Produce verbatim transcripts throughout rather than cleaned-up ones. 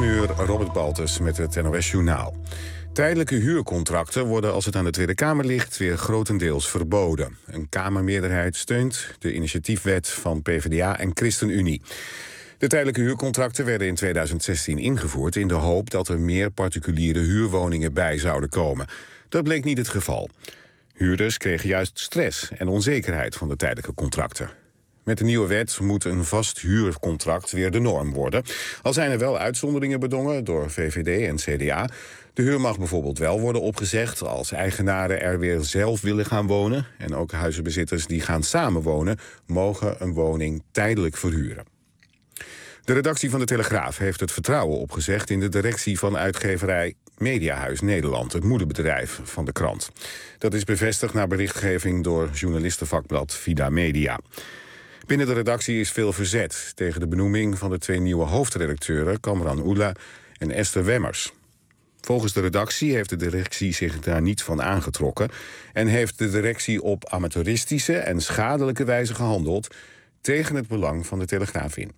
negen uur, Robert Baltus met het N O S-journaal. Tijdelijke huurcontracten worden, als het aan de Tweede Kamer ligt, weer grotendeels verboden. Een Kamermeerderheid steunt de initiatiefwet van PvdA en ChristenUnie. De tijdelijke huurcontracten werden in tweeduizend zestien ingevoerd in de hoop dat er meer particuliere huurwoningen bij zouden komen. Dat bleek niet het geval. Huurders kregen juist stress en onzekerheid van de tijdelijke contracten. Met de nieuwe wet moet een vast huurcontract weer de norm worden. Al zijn er wel uitzonderingen bedongen door V V D en C D A. De huur mag bijvoorbeeld wel worden opgezegd als eigenaren er weer zelf willen gaan wonen. En ook huizenbezitters die gaan samenwonen mogen een woning tijdelijk verhuren. De redactie van de Telegraaf heeft het vertrouwen opgezegd in de directie van uitgeverij Mediahuis Nederland, het moederbedrijf van de krant. Dat is bevestigd na berichtgeving door journalistenvakblad Vida Media. Binnen de redactie is veel verzet tegen de benoeming van de twee nieuwe hoofdredacteuren, Kamran Oela en Esther Wemmers. Volgens de redactie heeft de directie zich daar niet van aangetrokken en heeft de directie op amateuristische en schadelijke wijze gehandeld tegen het belang van de Telegraaf in.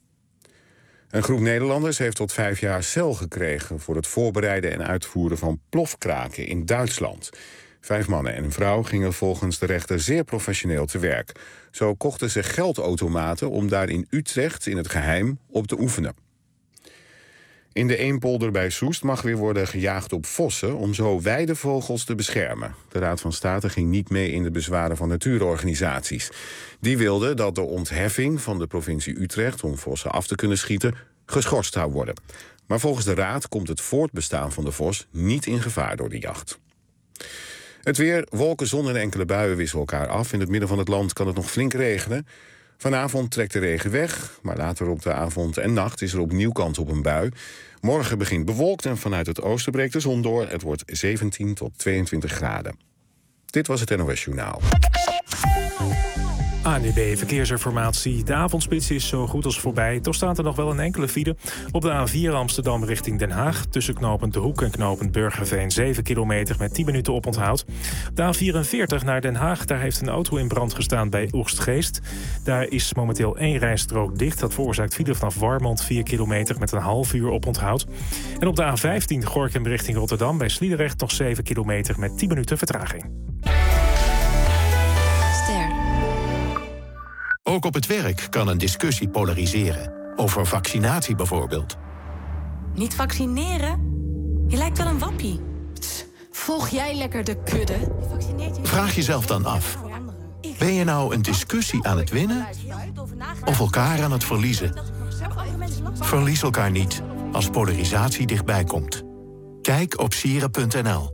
Een groep Nederlanders heeft tot vijf jaar cel gekregen voor het voorbereiden en uitvoeren van plofkraken in Duitsland. Vijf mannen en een vrouw gingen volgens de rechter zeer professioneel te werk. Zo kochten ze geldautomaten om daar in Utrecht in het geheim op te oefenen. In de Eempolder bij Soest mag weer worden gejaagd op vossen om zo weidevogels te beschermen. De Raad van State ging niet mee in de bezwaren van natuurorganisaties. Die wilden dat de ontheffing van de provincie Utrecht om vossen af te kunnen schieten geschorst zou worden. Maar volgens de Raad komt het voortbestaan van de vos niet in gevaar door de jacht. Het weer, wolken, zon en enkele buien wisselen elkaar af. In het midden van het land kan het nog flink regenen. Vanavond trekt de regen weg, maar later op de avond en nacht is er opnieuw kans op een bui. Morgen begint bewolkt en vanuit het oosten breekt de zon door. Het wordt zeventien tot tweeëntwintig graden. Dit was het N O S-journaal. A N W B Verkeersinformatie. De avondspits is zo goed als voorbij. Toch staat er nog wel een enkele file. Op de A vier Amsterdam richting Den Haag. Tussen knooppunt De Hoek en knooppunt Burgerveen zeven kilometer met tien minuten oponthoud. De A vierenveertig naar Den Haag. Daar heeft een auto in brand gestaan bij Oegstgeest. Daar is momenteel één rijstrook dicht. Dat veroorzaakt file vanaf Warmond vier kilometer met een half uur oponthoud. En op de A vijftien Gorinchem richting Rotterdam bij Sliedrecht nog zeven kilometer met tien minuten vertraging. Ook op het werk kan een discussie polariseren. Over vaccinatie bijvoorbeeld. Niet vaccineren? Je lijkt wel een wappie. Tss, volg jij lekker de kudde? Vraag jezelf dan af. Ben je nou een discussie aan het winnen? Of elkaar aan het verliezen? Verlies elkaar niet als polarisatie dichtbij komt. Kijk op sieren punt n l.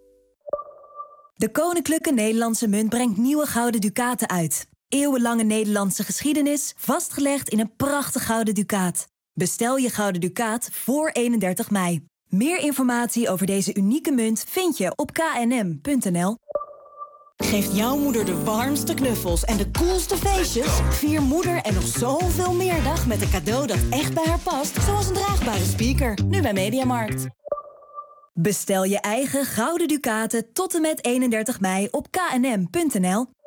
De Koninklijke Nederlandse Munt brengt nieuwe gouden ducaten uit. Eeuwenlange Nederlandse geschiedenis, vastgelegd in een prachtig gouden ducaat. Bestel je gouden ducaat voor eenendertig mei. Meer informatie over deze unieke munt vind je op k n m punt n l. Geeft jouw moeder de warmste knuffels en de coolste feestjes? Vier moeder en nog zoveel meer dag met een cadeau dat echt bij haar past. Zoals een draagbare speaker, nu bij Mediamarkt. Bestel je eigen gouden ducaten tot en met eenendertig mei op k n m punt n l.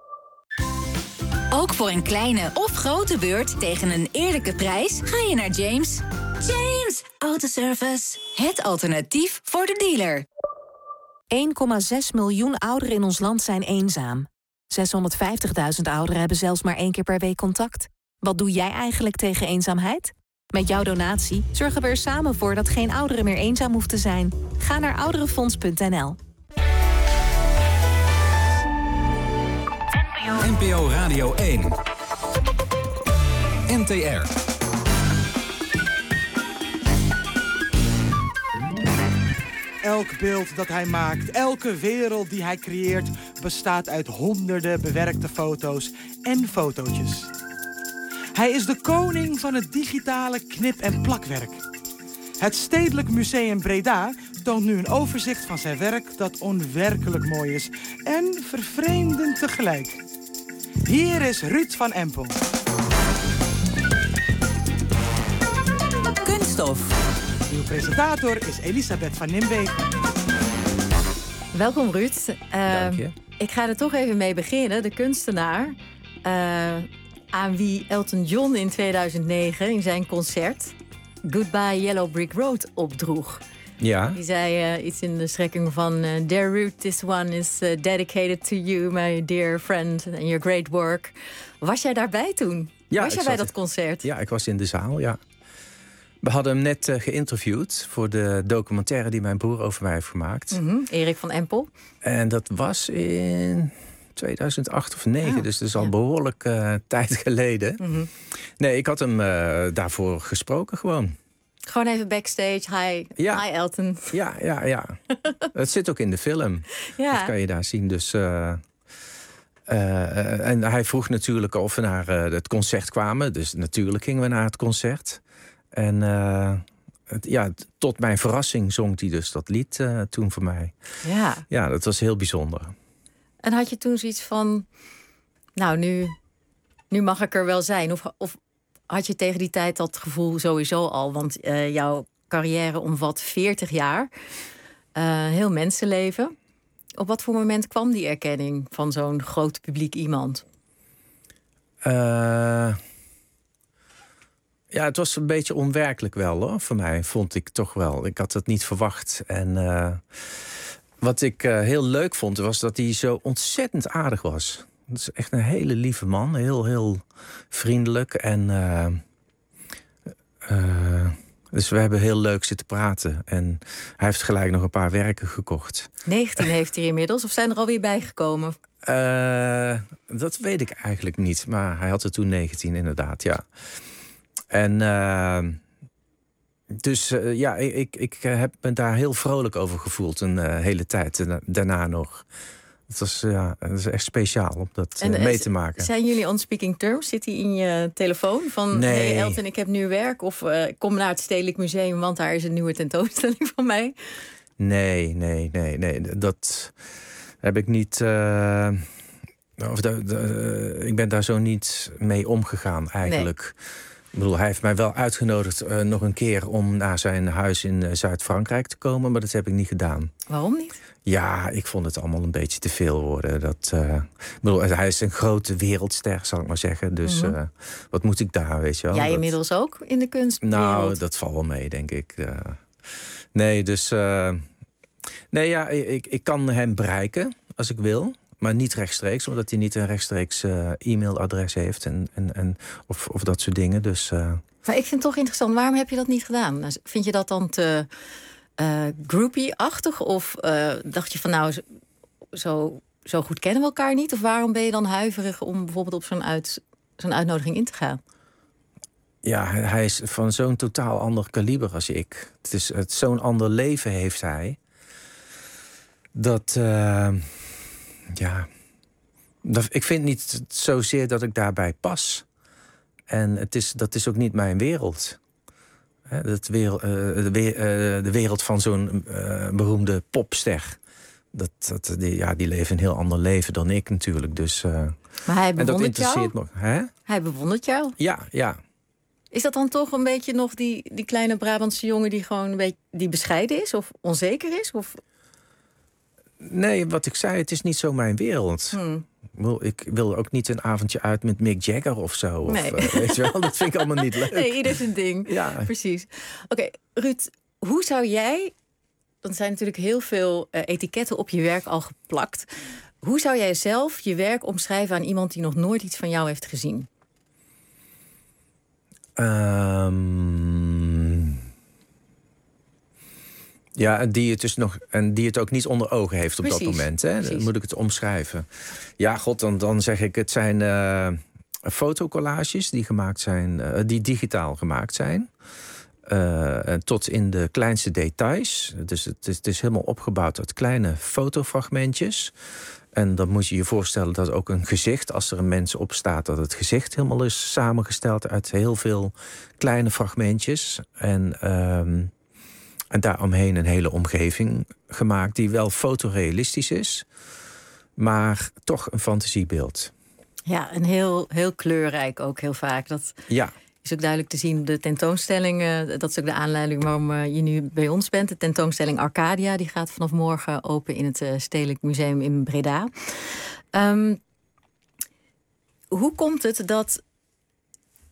Ook voor een kleine of grote beurt tegen een eerlijke prijs ga je naar James. James Autoservice. Het alternatief voor de dealer. één komma zes miljoen ouderen in ons land zijn eenzaam. zeshonderdvijftigduizend ouderen hebben zelfs maar één keer per week contact. Wat doe jij eigenlijk tegen eenzaamheid? Met jouw donatie zorgen we er samen voor dat geen ouderen meer eenzaam hoeft te zijn. Ga naar ouderenfonds punt n l. N P O Radio één. N T R. Elk beeld dat hij maakt, elke wereld die hij creëert, bestaat uit honderden bewerkte foto's en fotootjes. Hij is de koning van het digitale knip- en plakwerk. Het Stedelijk Museum Breda toont nu een overzicht van zijn werk dat onwerkelijk mooi is en vervreemdend tegelijk. Hier is Ruud van Empel. Kunststof. Uw presentator is Elisabeth van Nimwegen. Welkom Ruud. Uh, Dank je. Ik ga er toch even mee beginnen. De kunstenaar uh, aan wie Elton John in tweeduizend negen in zijn concert Goodbye Yellow Brick Road opdroeg. Ja. Die zei uh, iets in de strekking van... Uh, Dear Ruth, this one is uh, dedicated to you, my dear friend, and your great work. Was jij daarbij toen? Ja, was jij bij dat concert? Ja, ik was in de zaal, ja. We hadden hem net uh, geïnterviewd voor de documentaire die mijn broer over mij heeft gemaakt. Mm-hmm. Erik van Empel. En dat was in tweeduizend acht of negen, oh, dus dat is al ja. behoorlijk uh, tijd geleden. Mm-hmm. Nee, ik had hem uh, daarvoor gesproken gewoon. Gewoon even backstage. Hi, ja. Hi Elton. Ja, ja, ja. Het zit ook in de film. Ja. Dat kan je daar zien. Dus, uh, uh, en hij vroeg natuurlijk of we naar uh, het concert kwamen. Dus natuurlijk gingen we naar het concert. En uh, het, ja, tot mijn verrassing zong hij dus dat lied uh, toen voor mij. Ja. Ja, dat was heel bijzonder. En had je toen zoiets van... Nou, nu, nu mag ik er wel zijn. Of... of had je tegen die tijd dat gevoel sowieso al? Want uh, jouw carrière omvat veertig jaar. Uh, heel mensenleven. Op wat voor moment kwam die erkenning van zo'n groot publiek iemand? Uh, ja, het was een beetje onwerkelijk wel, hoor. Voor mij vond ik toch wel. Ik had het niet verwacht. En uh, wat ik uh, heel leuk vond, was dat hij zo ontzettend aardig was. Het is echt een hele lieve man. Heel, heel vriendelijk. En uh, uh, dus we hebben heel leuk zitten praten. En hij heeft gelijk nog een paar werken gekocht. negentien heeft hij inmiddels. Of zijn er alweer bijgekomen? Uh, dat weet ik eigenlijk niet. Maar hij had er toen negentien inderdaad, ja. En uh, dus uh, ja, ik, ik heb me daar heel vrolijk over gevoeld een uh, hele tijd. En daarna nog. Het was, ja, het is echt speciaal om dat en, uh, mee te maken. Zijn jullie on speaking terms? Zit hij in je telefoon? Van, nee. Hey Elton, ik heb nu werk. Of uh, kom naar het Stedelijk Museum, want daar is een nieuwe tentoonstelling van mij. Nee, nee, nee, nee. Dat heb ik niet... Uh, of de, de, ik ben daar zo niet mee omgegaan eigenlijk. Nee. Ik bedoel, hij heeft mij wel uitgenodigd uh, nog een keer om naar zijn huis in uh, Zuid-Frankrijk te komen, maar dat heb ik niet gedaan. Waarom niet? Ja, ik vond het allemaal een beetje te veel worden. Dat, uh, ik bedoel, hij is een grote wereldster, zal ik maar zeggen. Dus mm-hmm. uh, wat moet ik daar, weet je wel? Jij dat... inmiddels ook in de kunstwereld? Nou, dat valt wel mee, denk ik. Uh, nee, dus... Uh, nee, ja, ik, ik kan hem bereiken als ik wil. Maar niet rechtstreeks, omdat hij niet een rechtstreeks uh, e-mailadres heeft. En, en, en, of, of dat soort dingen. Dus, uh... Maar ik vind het toch interessant. Waarom heb je dat niet gedaan? Vind je dat dan te uh, groupie-achtig? Of uh, dacht je van nou, zo, zo goed kennen we elkaar niet? Of waarom ben je dan huiverig om bijvoorbeeld op zo'n, uit, zo'n uitnodiging in te gaan? Ja, hij is van zo'n totaal ander kaliber als ik. Het is, het, zo'n ander leven heeft hij. Dat... Uh... Ja, ik vind niet zozeer dat ik daarbij pas. En het is, dat is ook niet mijn wereld. Het wereld uh, de, uh, de wereld van zo'n uh, beroemde popster. Dat, dat, die, ja, die leven een heel ander leven dan ik natuurlijk. Dus, uh, maar hij bewondert en dat interesseert jou? Me. Hè? Hij bewondert jou? Ja, ja. Is dat dan toch een beetje nog die, die kleine Brabantse jongen die gewoon een beetje die bescheiden is of onzeker is? Of... Nee, wat ik zei, het is niet zo mijn wereld. Hmm. Ik wil ook niet een avondje uit met Mick Jagger of zo. Of, nee. uh, weet je wel, dat vind ik allemaal niet leuk. Nee, ieder zijn ding. Ja. Precies. Oké, okay, Ruud, hoe zou jij... Er zijn natuurlijk heel veel uh, etiketten op je werk al geplakt. Hoe zou jij zelf je werk omschrijven aan iemand die nog nooit iets van jou heeft gezien? Um... Ja, die het dus nog en die het ook niet onder ogen heeft op precies, dat moment. Hè? Dan moet ik het omschrijven. Ja, god, dan, dan zeg ik, het zijn uh, fotocollages die gemaakt zijn, uh, die digitaal gemaakt zijn. Uh, tot in de kleinste details. Dus het is, het is helemaal opgebouwd uit kleine fotofragmentjes. En dan moet je je voorstellen dat ook een gezicht, als er een mens op staat, dat het gezicht helemaal is samengesteld uit heel veel kleine fragmentjes. En um, En daaromheen een hele omgeving gemaakt die wel fotorealistisch is, maar toch een fantasiebeeld. Ja, en heel, heel kleurrijk ook heel vaak. Dat ja. is ook duidelijk te zien op de tentoonstelling. Uh, dat is ook de aanleiding waarom uh, je nu bij ons bent. De tentoonstelling Arcadia, die gaat vanaf morgen open in het uh, Stedelijk Museum in Breda. Um, hoe komt het dat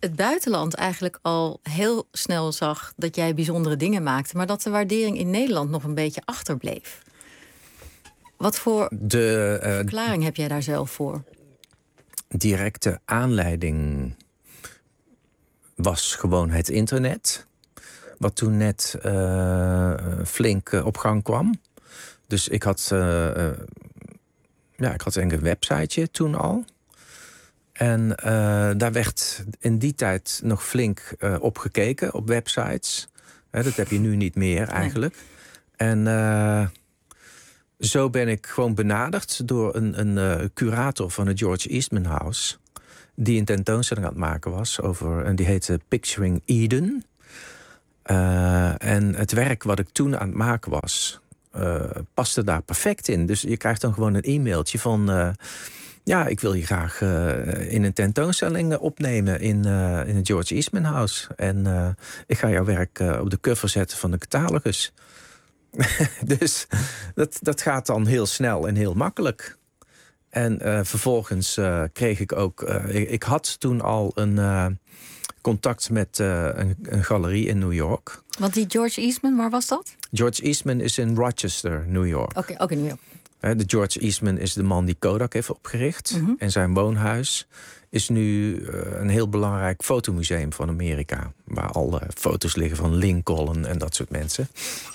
het buitenland eigenlijk al heel snel zag dat jij bijzondere dingen maakte, maar dat de waardering in Nederland nog een beetje achterbleef. Wat voor de, uh, verklaring heb jij daar zelf voor? Directe aanleiding was gewoon het internet, wat toen net uh, flink uh, op gang kwam. Dus ik had, uh, uh, ja, ik had een websiteje toen al. En uh, daar werd in die tijd nog flink uh, op gekeken, op websites. He, dat heb je nu niet meer eigenlijk. Nee. En uh, zo ben ik gewoon benaderd door een, een uh, curator van het George Eastman House, die een tentoonstelling aan het maken was over, en die heette Picturing Eden. Uh, en het werk wat ik toen aan het maken was, uh, paste daar perfect in. Dus je krijgt dan gewoon een e-mailtje van, Uh, ja, ik wil je graag uh, in een tentoonstelling opnemen in, uh, in het George Eastman House. En uh, ik ga jouw werk uh, op de cover zetten van de catalogus. Dus dat, dat gaat dan heel snel en heel makkelijk. En uh, vervolgens uh, kreeg ik ook, Uh, ik, ik had toen al een uh, contact met uh, een, een galerie in New York. Want die George Eastman, waar was dat? George Eastman is in Rochester, New York. Oké, okay, ook in New York. De George Eastman is de man die Kodak heeft opgericht. Mm-hmm. En zijn woonhuis is nu uh, een heel belangrijk fotomuseum van Amerika. Waar alle foto's liggen van Lincoln en dat soort mensen.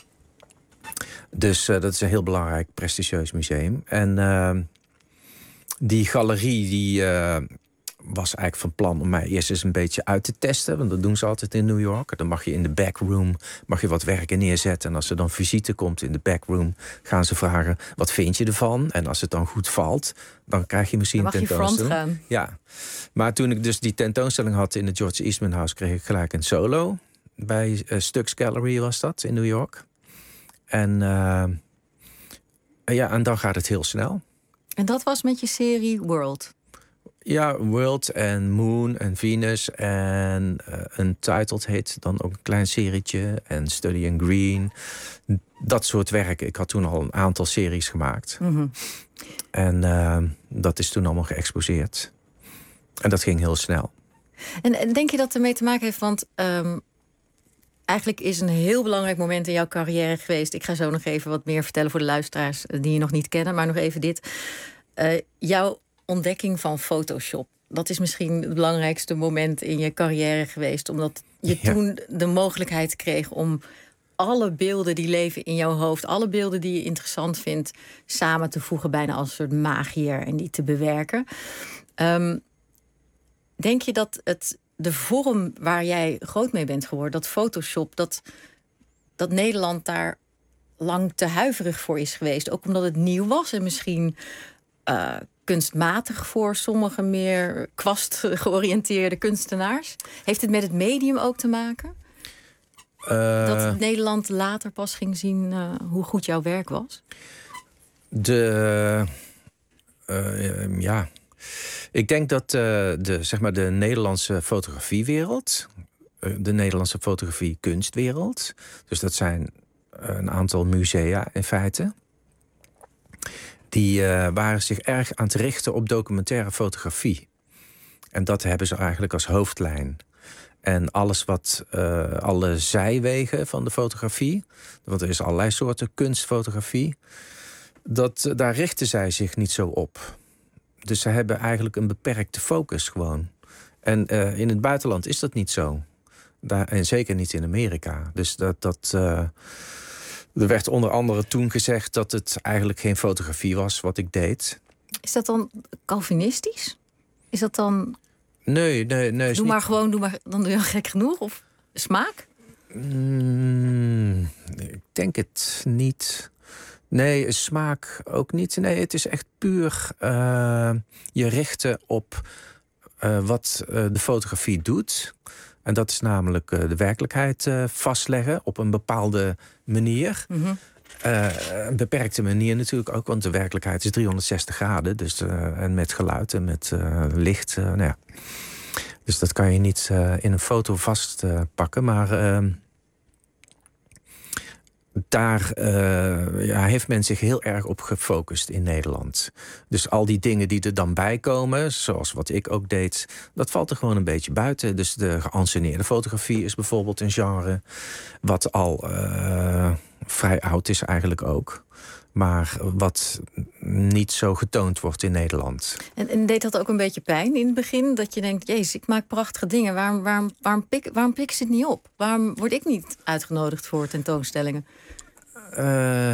Dus uh, dat is een heel belangrijk, prestigieus museum. En uh, die galerie die uh, was eigenlijk van plan om mij eerst eens een beetje uit te testen. Want dat doen ze altijd in New York. Dan mag je in de backroom mag je wat werken neerzetten. En als er dan visite komt in de backroom, gaan ze vragen, wat vind je ervan? En als het dan goed valt, dan krijg je misschien een tentoonstelling. Dan mag je front gaan. Ja. Maar toen ik dus die tentoonstelling had in het George Eastman House, kreeg ik gelijk een solo. Bij uh, Stux Gallery was dat, in New York. En, uh, ja, en dan gaat het heel snel. En dat was met je serie World? Ja, World en Moon en Venus en uh, Untitled heet dan ook een klein serietje. En Study in Green. Dat soort werk. Ik had toen al een aantal series gemaakt. Mm-hmm. En uh, dat is toen allemaal geëxposeerd. En dat ging heel snel. En, en denk je dat ermee te maken heeft? Want um, eigenlijk is een heel belangrijk moment in jouw carrière geweest. Ik ga zo nog even wat meer vertellen voor de luisteraars die je nog niet kennen. Maar nog even dit. Uh, jouw ontdekking van Photoshop. Dat is misschien het belangrijkste moment in je carrière geweest. Omdat je ja. toen de mogelijkheid kreeg om alle beelden die leven in jouw hoofd, alle beelden die je interessant vindt, samen te voegen, bijna als een soort magiër, en die te bewerken. Um, denk je dat het de vorm waar jij groot mee bent geworden, dat Photoshop, dat, dat Nederland daar lang te huiverig voor is geweest? Ook omdat het nieuw was en misschien Uh, kunstmatig voor sommige meer kwastgeoriënteerde kunstenaars. Heeft het met het medium ook te maken? Uh, dat Nederland later pas ging zien uh, hoe goed jouw werk was? De, uh, ja, ik denk dat uh, de, zeg maar de Nederlandse fotografiewereld, uh, de Nederlandse fotografie kunstwereld, dus dat zijn een aantal musea in feite, die uh, waren zich erg aan het richten op documentaire fotografie. En dat hebben ze eigenlijk als hoofdlijn. En alles wat, uh, alle zijwegen van de fotografie, want er is allerlei soorten kunstfotografie, dat, daar richten zij zich niet zo op. Dus ze hebben eigenlijk een beperkte focus gewoon. En uh, in het buitenland is dat niet zo. Daar, en zeker niet in Amerika. Dus dat... dat uh, er werd onder andere toen gezegd dat het eigenlijk geen fotografie was wat ik deed. Is dat dan Calvinistisch? Is dat dan... Nee, nee, nee. Doe maar niet... gewoon, doe maar, dan doe je gek genoeg? Of smaak? Mm, ik denk het niet. Nee, smaak ook niet. Nee, het is echt puur uh, je richten op uh, wat uh, de fotografie doet. En dat is namelijk uh, de werkelijkheid uh, vastleggen op een bepaalde manier. Mm-hmm. Uh, een beperkte manier natuurlijk ook, want de werkelijkheid is driehonderdzestig graden. Dus, uh, en met geluid en met uh, licht. Uh, nou ja. Dus dat kan je niet uh, in een foto vastpakken. Uh, maar uh, daar uh, ja, heeft men zich heel erg op gefocust in Nederland. Dus al die dingen die er dan bij komen, zoals wat ik ook deed, dat valt er gewoon een beetje buiten. Dus de geanceneerde fotografie is bijvoorbeeld een genre wat al uh, vrij oud is eigenlijk ook. Maar wat niet zo getoond wordt in Nederland. En, en deed dat ook een beetje pijn in het begin? Dat je denkt, jezus, ik maak prachtige dingen. Waarom, waarom, waarom, pik, waarom pik ze het niet op? Waarom word ik niet uitgenodigd voor tentoonstellingen? Uh,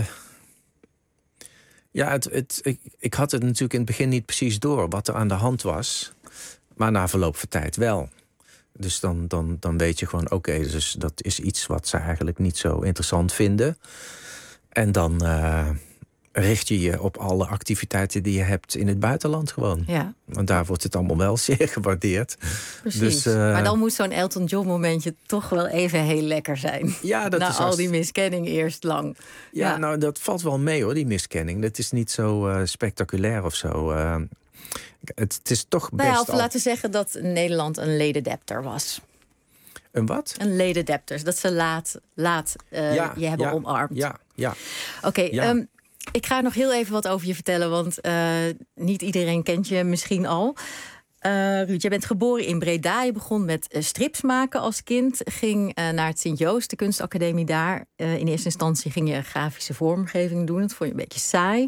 ja, het, het, ik, ik had het natuurlijk in het begin niet precies door wat er aan de hand was. Maar na verloop van tijd wel. Dus dan, dan, dan weet je gewoon, oké, okay, dus dat is iets wat ze eigenlijk niet zo interessant vinden. En dan uh, richt je je op alle activiteiten die je hebt in het buitenland gewoon. Ja. Want daar wordt het allemaal wel zeer gewaardeerd. Precies. Dus, uh, maar dan moet zo'n Elton John momentje toch wel even heel lekker zijn. Ja, dat Na is al als... die miskenning eerst lang. Ja, ja, nou dat valt wel mee hoor, die miskenning. Dat is niet zo uh, spectaculair of zo. Uh, het, het is toch best... Nou ja, of al... laten we zeggen dat Nederland een lededepter was. Een wat? Een lededepter. Dat ze laat, laat uh, ja, je hebben ja, omarmd. Ja, ja. Oké, okay, ja. um, ik ga nog heel even wat over je vertellen. Want uh, niet iedereen kent je misschien al. Uh, Ruud, jij bent geboren in Breda. Je begon met uh, strips maken als kind. Ging uh, naar het Sint-Joost, de kunstacademie daar. Uh, in eerste instantie ging je grafische vormgeving doen. Dat vond je een beetje saai.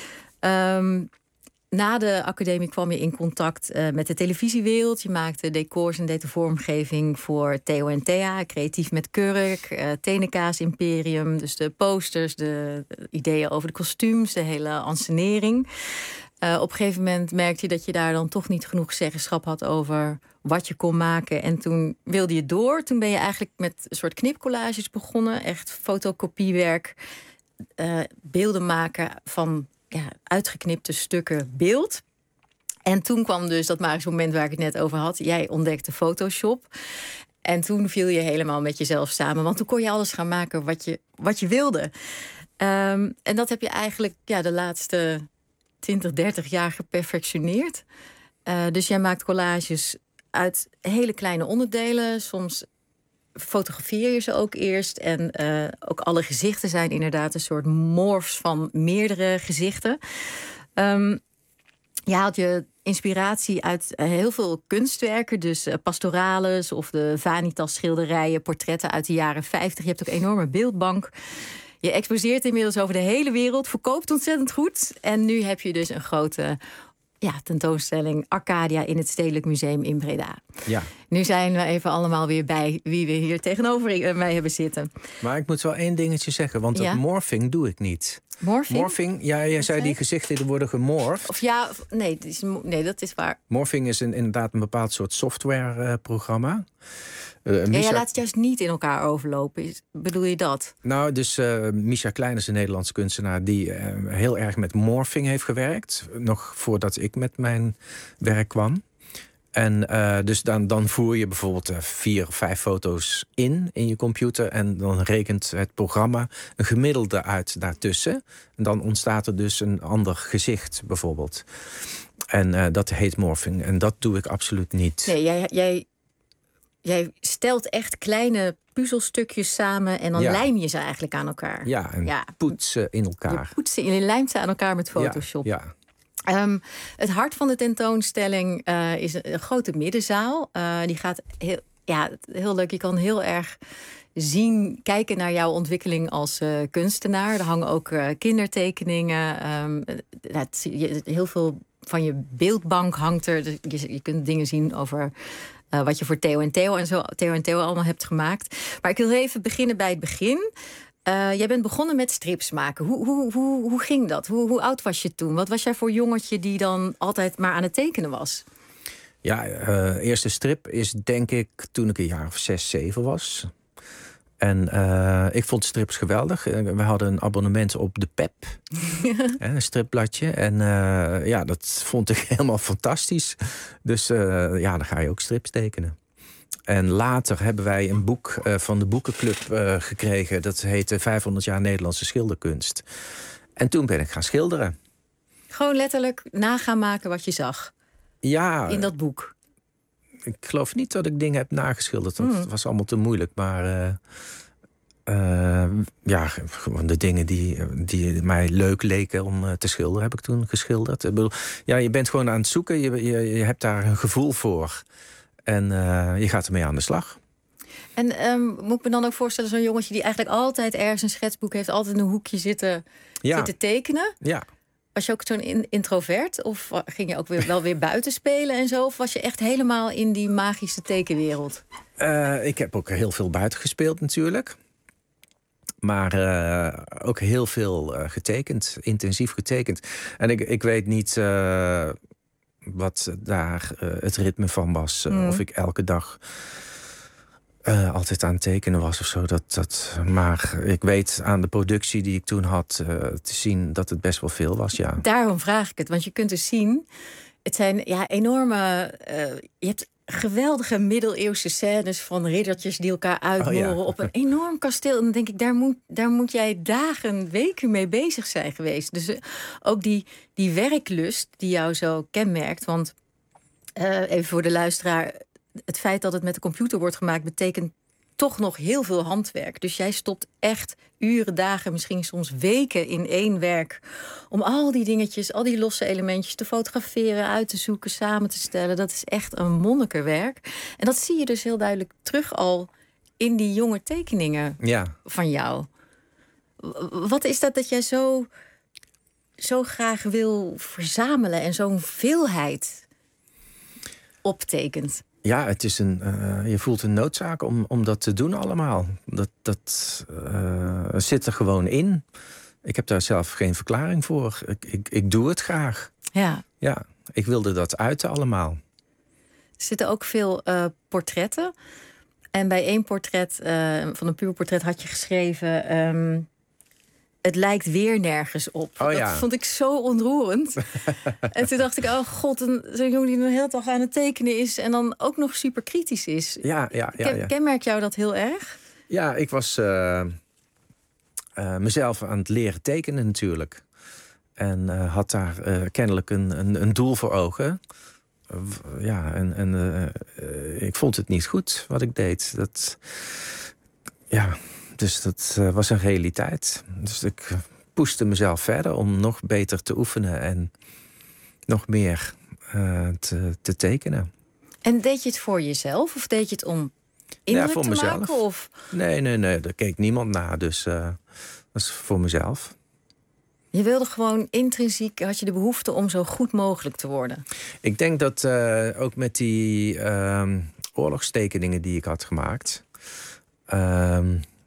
Um, Na de academie kwam je in contact uh, met de televisiewereld. Je maakte decors en deed de vormgeving voor Theo en Thea. Creatief met Kurk, uh, Tenekaas Imperium. Dus de posters, de, de ideeën over de kostuums, de hele ansenering. Uh, op een gegeven moment merkte je dat je daar dan toch niet genoeg zeggenschap had over wat je kon maken. En toen wilde je door. Toen ben je eigenlijk met een soort knipcollages begonnen. Echt fotocopiewerk. Uh, beelden maken van... Ja, uitgeknipte stukken beeld. En toen kwam dus dat magische moment waar ik het net over had. Jij ontdekte Photoshop. En toen viel je helemaal met jezelf samen. Want toen kon je alles gaan maken wat je, wat je wilde. Um, en dat heb je eigenlijk ja, de laatste twintig, dertig jaar geperfectioneerd. Uh, dus jij maakt collages uit hele kleine onderdelen. Soms fotografeer je ze ook eerst. En uh, ook alle gezichten zijn inderdaad een soort morphs van meerdere gezichten. Um, je haalt je inspiratie uit heel veel kunstwerken. Dus uh, pastorales of de Vanitas schilderijen, portretten uit de jaren vijftig. Je hebt ook een enorme beeldbank. Je exposeert inmiddels over de hele wereld. Verkoopt ontzettend goed. En nu heb je dus een grote... Ja, tentoonstelling Arcadia in het Stedelijk Museum in Breda. Ja. Nu zijn we even allemaal weer bij wie we hier tegenover mij hebben zitten. Maar ik moet wel één dingetje zeggen, want ja? dat morphing doe ik niet. Morphing? Morphing, ja, jij zei die gezichten die worden gemorfd. Of ja, of, nee, dat is, nee, dat is waar. Morphing is een, inderdaad een bepaald soort softwareprogramma. Uh, Uh, Misha... ja, jij laat het juist niet in elkaar overlopen. Is, bedoel je dat? Nou, dus uh, Misha Klein is een Nederlandse kunstenaar die uh, heel erg met morphing heeft gewerkt. Nog voordat ik met mijn werk kwam. En uh, dus dan, dan voer je bijvoorbeeld uh, vier of vijf foto's in in je computer. En dan rekent het programma een gemiddelde uit daartussen. En dan ontstaat er dus een ander gezicht bijvoorbeeld. En uh, dat heet morphing. En dat doe ik absoluut niet. Nee, jij... jij... Jij stelt echt kleine puzzelstukjes samen en dan ja. lijm je ze eigenlijk aan elkaar. Ja, en ja. poetsen in elkaar. Je, poetsen, je lijmt ze aan elkaar met Photoshop. Ja, ja. Um, het hart van de tentoonstelling uh, is een, een grote middenzaal. Uh, die gaat heel, ja, heel leuk. Je kan heel erg zien, kijken naar jouw ontwikkeling als uh, kunstenaar. Er hangen ook uh, kindertekeningen. Um, dat, je, heel veel van je beeldbank hangt er. Dus je, je kunt dingen zien over... Uh, wat je voor Theo en Theo en zo Theo en Theo allemaal hebt gemaakt. Maar ik wil even beginnen bij het begin. Uh, jij bent begonnen met strips maken. Hoe, hoe, hoe, hoe ging dat? Hoe, hoe oud was je toen? Wat was jij voor jongetje die dan altijd maar aan het tekenen was? Ja, uh, eerste strip is denk ik toen ik een jaar of zes, zeven was. En uh, ik vond strips geweldig. We hadden een abonnement op de Pep. Een stripbladje. En uh, ja, dat vond ik helemaal fantastisch. Dus uh, ja, dan ga je ook strips tekenen. En later hebben wij een boek uh, van de boekenclub uh, gekregen. Dat heette vijfhonderd jaar Nederlandse schilderkunst. En toen ben ik gaan schilderen. Gewoon letterlijk na gaan maken wat je zag? Ja. In dat boek? Ik geloof niet dat ik dingen heb nageschilderd. Dat mm. was allemaal te moeilijk. Maar uh, uh, ja, gewoon de dingen die, die mij leuk leken om uh, te schilderen, heb ik toen geschilderd. Ik bedoel, ja, je bent gewoon aan het zoeken, je, je, je hebt daar een gevoel voor. En uh, je gaat ermee aan de slag. En um, moet ik me dan ook voorstellen, zo'n jongetje die eigenlijk altijd ergens een schetsboek heeft, altijd in een hoekje zitten, ja. zitten tekenen? Ja. Was je ook zo'n in, introvert? Of ging je ook weer, wel weer buiten spelen en zo? Of was je echt helemaal in die magische tekenwereld? Uh, ik heb ook heel veel buiten gespeeld natuurlijk. Maar uh, ook heel veel uh, getekend, intensief getekend. En ik, ik weet niet uh, wat daar uh, het ritme van was. Uh, mm. Of ik elke dag uh, altijd aan het tekenen was of zo. Dat, dat, maar ik weet aan de productie die ik toen had uh, te zien dat het best wel veel was, ja. Daarom vraag ik het, want je kunt dus zien, het zijn ja, enorme... Uh, je hebt geweldige middeleeuwse scènes van riddertjes die elkaar uitmoren oh, ja. op een enorm kasteel. En dan denk ik, daar moet, daar moet jij dagen, weken mee bezig zijn geweest. Dus uh, ook die, die werklust die jou zo kenmerkt. Want uh, even voor de luisteraar, het feit dat het met de computer wordt gemaakt betekent toch nog heel veel handwerk. Dus jij stopt echt uren, dagen, misschien soms weken in één werk om al die dingetjes, al die losse elementjes te fotograferen, uit te zoeken, samen te stellen. Dat is echt een monnikenwerk. En dat zie je dus heel duidelijk terug al in die jonge tekeningen ja. van jou. Wat is dat dat jij zo, zo graag wil verzamelen en zo'n veelheid optekent? Ja, het is een, uh, je voelt een noodzaak om, om dat te doen allemaal. Dat, dat uh, zit er gewoon in. Ik heb daar zelf geen verklaring voor. Ik, ik, ik doe het graag. Ja. Ja, ik wilde dat uiten allemaal. Er zitten ook veel uh, portretten. En bij één portret, uh, van een puur portret, had je geschreven... Um, het lijkt weer nergens op. Oh, ja. Dat vond ik zo ontroerend. En toen dacht ik, oh god, een, zo'n jongen die de hele dag aan het tekenen is en dan ook nog super kritisch is. Ja, ja, ja, ja. Kenmerk jou dat heel erg? Ja, ik was uh, uh, mezelf aan het leren tekenen natuurlijk. En uh, had daar uh, kennelijk een, een, een doel voor ogen. Uh, ja, en, en uh, uh, ik vond het niet goed wat ik deed. Dat, ja... Dus dat uh, was een realiteit. Dus ik pushte mezelf verder om nog beter te oefenen en nog meer uh, te, te tekenen. En deed je het voor jezelf of deed je het om indruk ja, voor te mezelf. maken? Of? Nee, nee, nee, daar keek niemand naar. Dus uh, dat was voor mezelf. Je wilde gewoon intrinsiek, had je de behoefte om zo goed mogelijk te worden? Ik denk dat uh, ook met die uh, oorlogstekeningen die ik had gemaakt... Uh,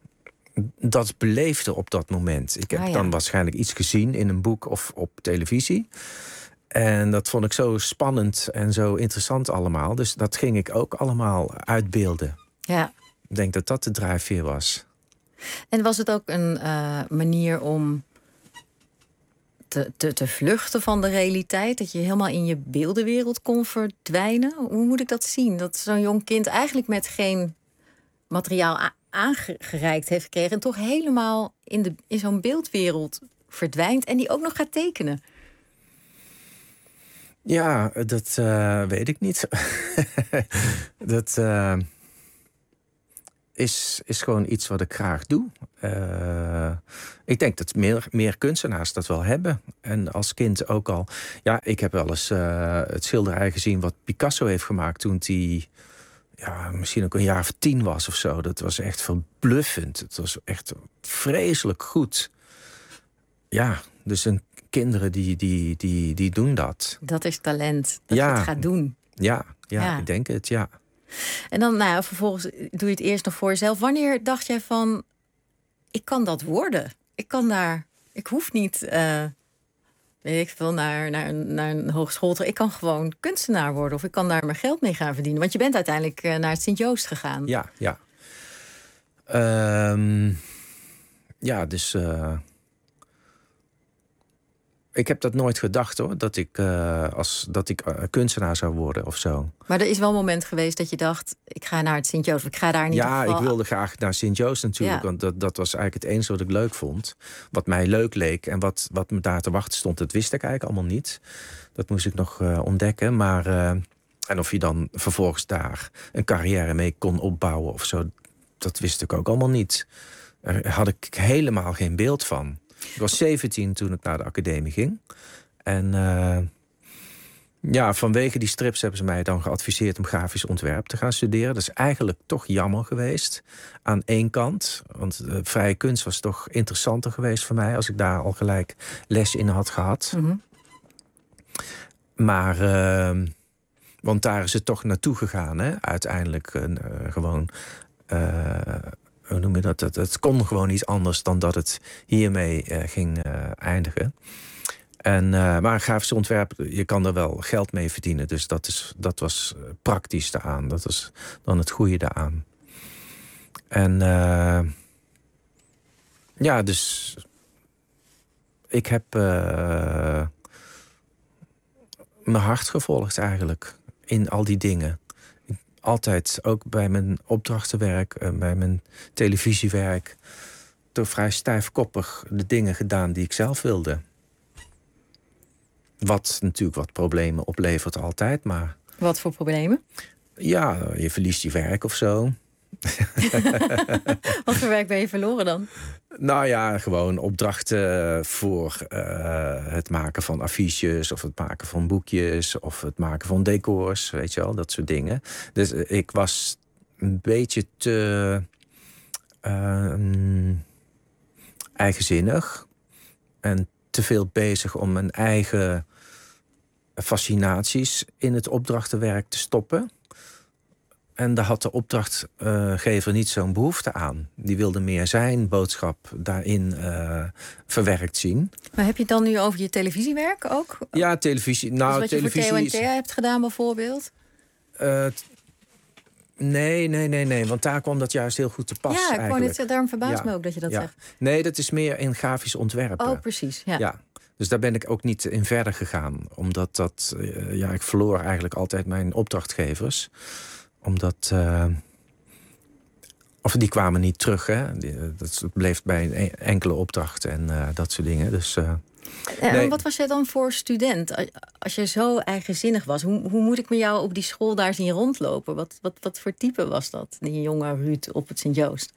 dat beleefde op dat moment. Ik heb ah, ja. dan waarschijnlijk iets gezien in een boek of op televisie. En dat vond ik zo spannend en zo interessant allemaal. Dus dat ging ik ook allemaal uitbeelden. Ja. Ik denk dat dat de drijfveer was. En was het ook een uh, manier om te, te, te vluchten van de realiteit? Dat je helemaal in je beeldenwereld kon verdwijnen? Hoe moet ik dat zien? Dat zo'n jong kind eigenlijk met geen materiaal a- aangereikt heeft gekregen en toch helemaal in, de, in zo'n beeldwereld verdwijnt en die ook nog gaat tekenen. Ja, dat uh, weet ik niet. dat uh, is, is gewoon iets wat ik graag doe. Uh, ik denk dat meer, meer kunstenaars dat wel hebben. En als kind ook al. Ja, ik heb wel eens uh, het schilderij gezien wat Picasso heeft gemaakt toen hij... Ja, misschien ook een jaar of tien was of zo. Dat was echt verbluffend. Het was echt vreselijk goed. Ja, dus een, kinderen die, die, die, die doen dat. Dat is talent. Dat ja. je het gaat doen. Ja, ja, ja, ik denk het, ja. En dan, nou ja, vervolgens doe je het eerst nog voor jezelf. Wanneer dacht jij van, ik kan dat worden? Ik kan daar, ik hoef niet... Uh, weet ik veel, naar, naar, naar een hogeschool. Ik kan gewoon kunstenaar worden of ik kan daar mijn geld mee gaan verdienen. Want je bent uiteindelijk uh, naar het Sint-Joost gegaan. Ja, ja. Um, ja, dus... Uh, ik heb dat nooit gedacht, hoor. Dat ik, uh, als, dat ik uh, kunstenaar zou worden of zo. Maar er is wel een moment geweest dat je dacht, ik ga naar het Sint-Joost. Ik ga daar niet. Ja, geval... ik wilde graag naar Sint-Joost natuurlijk. Ja. Want dat, dat was eigenlijk het enige wat ik leuk vond. Wat mij leuk leek en wat, wat me daar te wachten stond, dat wist ik eigenlijk allemaal niet. Dat moest ik nog uh, ontdekken. Maar, uh, en of je dan vervolgens daar een carrière mee kon opbouwen of zo, dat wist ik ook allemaal niet. Daar had ik helemaal geen beeld van. Ik was zeventien toen ik naar de academie ging. En uh, ja, vanwege die strips hebben ze mij dan geadviseerd om grafisch ontwerp te gaan studeren. Dat is eigenlijk toch jammer geweest aan één kant. Want uh, vrije kunst was toch interessanter geweest voor mij als ik daar al gelijk les in had gehad. Mm-hmm. Maar, uh, want daar is het toch naartoe gegaan, hè? Uiteindelijk uh, gewoon... Uh, hoe noem je dat? Het, het kon gewoon niet anders dan dat het hiermee uh, ging uh, eindigen. En, uh, maar grafisch ontwerp, je kan er wel geld mee verdienen. Dus dat, is, dat was praktisch daaraan. Dat was dan het goede daaraan. En uh, ja, dus ik heb uh, mijn hart gevolgd eigenlijk in al die dingen. Altijd, ook bij mijn opdrachtenwerk, uh, bij mijn televisiewerk, toch vrij stijfkoppig de dingen gedaan die ik zelf wilde. Wat natuurlijk wat problemen oplevert altijd, maar... Wat voor problemen? Ja, je verliest je werk of zo. Wat voor werk ben je verloren dan? Nou ja, gewoon opdrachten voor uh, het maken van affiches... of het maken van boekjes, of het maken van decors, weet je wel, dat soort dingen. Dus uh, ik was een beetje te uh, um, eigenzinnig... en te veel bezig om mijn eigen fascinaties in het opdrachtenwerk te stoppen. En daar had de opdrachtgever niet zo'n behoefte aan. Die wilde meer zijn boodschap daarin uh, verwerkt zien. Maar heb je het dan nu over je televisiewerk ook? Ja, televisie. Nou, dus wat televisie je voor T O N T hebt gedaan bijvoorbeeld? Uh, nee, nee, nee, nee. Want daar kwam dat juist heel goed te pas. Ja, ik wou net, dit, daarom verbaast ja, me ook dat je dat ja. zegt. Nee, dat is meer in grafisch ontwerpen. Oh, precies. Ja. ja. Dus daar ben ik ook niet in verder gegaan. Omdat dat... Uh, ja, ik verloor eigenlijk altijd mijn opdrachtgevers. Omdat... Uh, of die kwamen niet terug, hè. Dat bleef bij een enkele opdracht en uh, dat soort dingen. Dus... Uh, En nee. Wat was jij dan voor student? Als je zo eigenzinnig was, hoe, hoe moet ik me jou op die school daar zien rondlopen? Wat, wat, wat voor type was dat, die jonge Ruud op het Sint-Joost?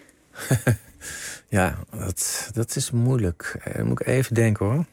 Ja, dat, dat is moeilijk. Dan moet ik even denken, hoor.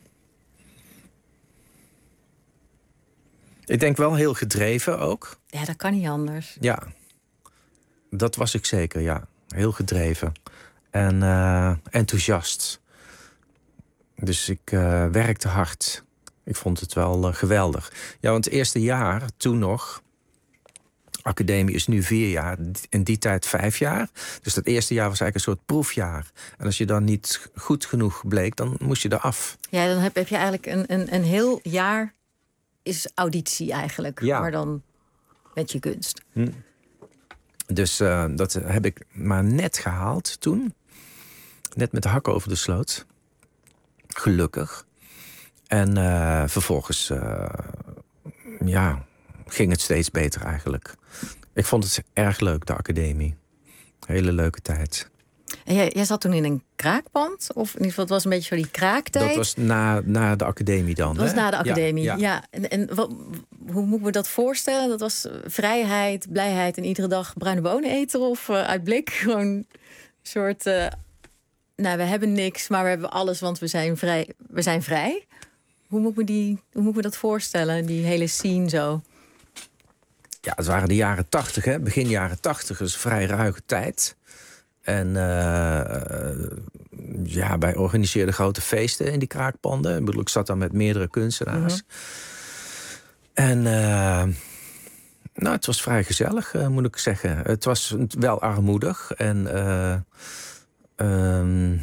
Ik denk wel heel gedreven ook. Ja, dat kan niet anders. Ja, dat was ik zeker, ja. Heel gedreven. En uh, enthousiast. Dus ik uh, werkte hard. Ik vond het wel uh, geweldig. Ja, want het eerste jaar, toen nog... Academie is nu vier jaar, in die tijd vijf jaar. Dus dat eerste jaar was eigenlijk een soort proefjaar. En als je dan niet goed genoeg bleek, dan moest je eraf. Ja, dan heb, heb je eigenlijk een, een, een heel jaar... is auditie eigenlijk, ja. Maar dan met je kunst. Hm. Dus uh, dat heb ik maar net gehaald toen. Net met de hakken over de sloot. Gelukkig. En uh, vervolgens uh, ja, ging het steeds beter eigenlijk. Ik vond het erg leuk, de academie. Hele leuke tijd. En jij, jij zat toen in een kraakpand? Of in ieder geval, het was een beetje zo die kraaktijd? Dat was na, na de academie dan. Dat was hè? na de academie, ja. ja. ja. En, en wat, hoe moet ik me dat voorstellen? Dat was vrijheid, blijheid en iedere dag bruine bonen eten? Of uh, uit blik gewoon een soort... Uh, nou, we hebben niks, maar we hebben alles, want we zijn vrij. We zijn vrij. Hoe moet ik me, die, hoe moet ik me dat voorstellen, die hele scene zo? Ja, het waren de jaren tachtig, hè? Begin jaren tachtig, dus vrij ruige tijd. En uh, ja, wij organiseerden grote feesten in die kraakpanden. Ik bedoel, ik zat daar met meerdere kunstenaars. Mm-hmm. En uh, nou, het was vrij gezellig, uh, moet ik zeggen. Het was wel armoedig en... Uh, Um,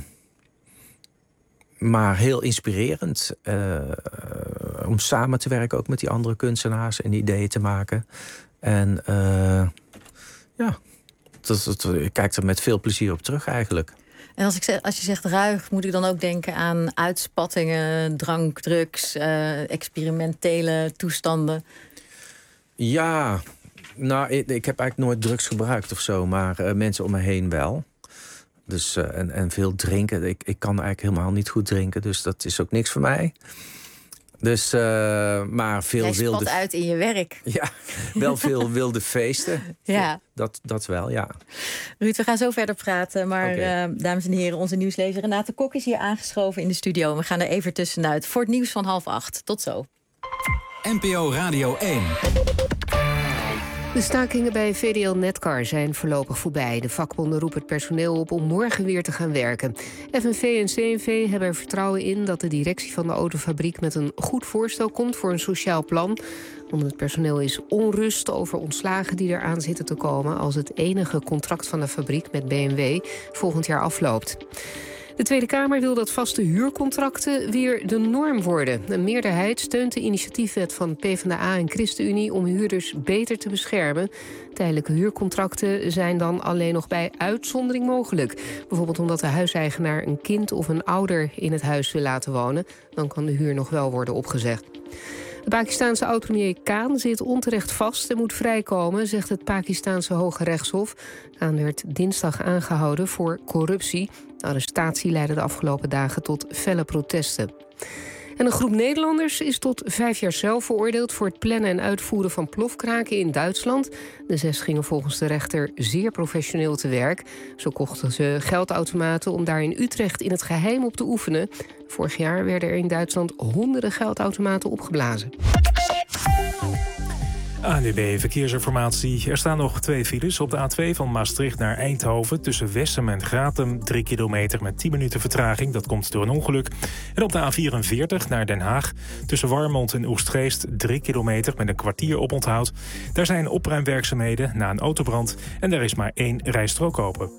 maar heel inspirerend. Uh, om samen te werken ook met die andere kunstenaars en ideeën te maken. En uh, ja, dat, dat, ik kijk er met veel plezier op terug eigenlijk. En als, ik zeg, als je zegt ruig, moet ik dan ook denken aan uitspattingen, drank, drugs, uh, experimentele toestanden? Ja, nou, ik, ik heb eigenlijk nooit drugs gebruikt of zo, maar uh, mensen om me heen wel. Dus, uh, en, en veel drinken. Ik, ik kan eigenlijk helemaal niet goed drinken, dus dat is ook niks voor mij. Dus, uh, maar veel Jij wilde... spat uit in je werk. Ja, wel veel wilde feesten. Ja. Dat, dat wel, ja. Ruud, we gaan zo verder praten. Maar okay. uh, dames en heren, onze nieuwslezer Renate Kok is hier aangeschoven in de studio. We gaan er even tussenuit voor het nieuws van half acht. Tot zo. N P O Radio één. De stakingen bij V D L Netcar zijn voorlopig voorbij. De vakbonden roepen het personeel op om morgen weer te gaan werken. F N V en C N V hebben er vertrouwen in dat de directie van de autofabriek met een goed voorstel komt voor een sociaal plan. Onder het personeel is onrust over ontslagen die eraan zitten te komen als het enige contract van de fabriek met B M W volgend jaar afloopt. De Tweede Kamer wil dat vaste huurcontracten weer de norm worden. Een meerderheid steunt de initiatiefwet van PvdA en ChristenUnie om huurders beter te beschermen. Tijdelijke huurcontracten zijn dan alleen nog bij uitzondering mogelijk. Bijvoorbeeld omdat de huiseigenaar een kind of een ouder in het huis wil laten wonen. Dan kan de huur nog wel worden opgezegd. De Pakistaanse oud-premier Khan zit onterecht vast en moet vrijkomen, zegt het Pakistaanse Hoge Rechtshof. Khan werd dinsdag aangehouden voor corruptie. De arrestatie leidde de afgelopen dagen tot felle protesten. En een groep Nederlanders is tot vijf jaar cel veroordeeld voor het plannen en uitvoeren van plofkraken in Duitsland. De zes gingen volgens de rechter zeer professioneel te werk. Zo kochten ze geldautomaten om daar in Utrecht in het geheim op te oefenen. Vorig jaar werden er in Duitsland honderden geldautomaten opgeblazen. A N W B Verkeersinformatie. Er staan nog twee files op de A twee van Maastricht naar Eindhoven. Tussen Wessem en Gratum, drie kilometer met tien minuten vertraging. Dat komt door een ongeluk. En op de A vierenveertig naar Den Haag. Tussen Warmond en Oegstgeest, drie kilometer met een kwartier oponthoud. Daar zijn opruimwerkzaamheden na een autobrand. En er is maar één rijstrook open.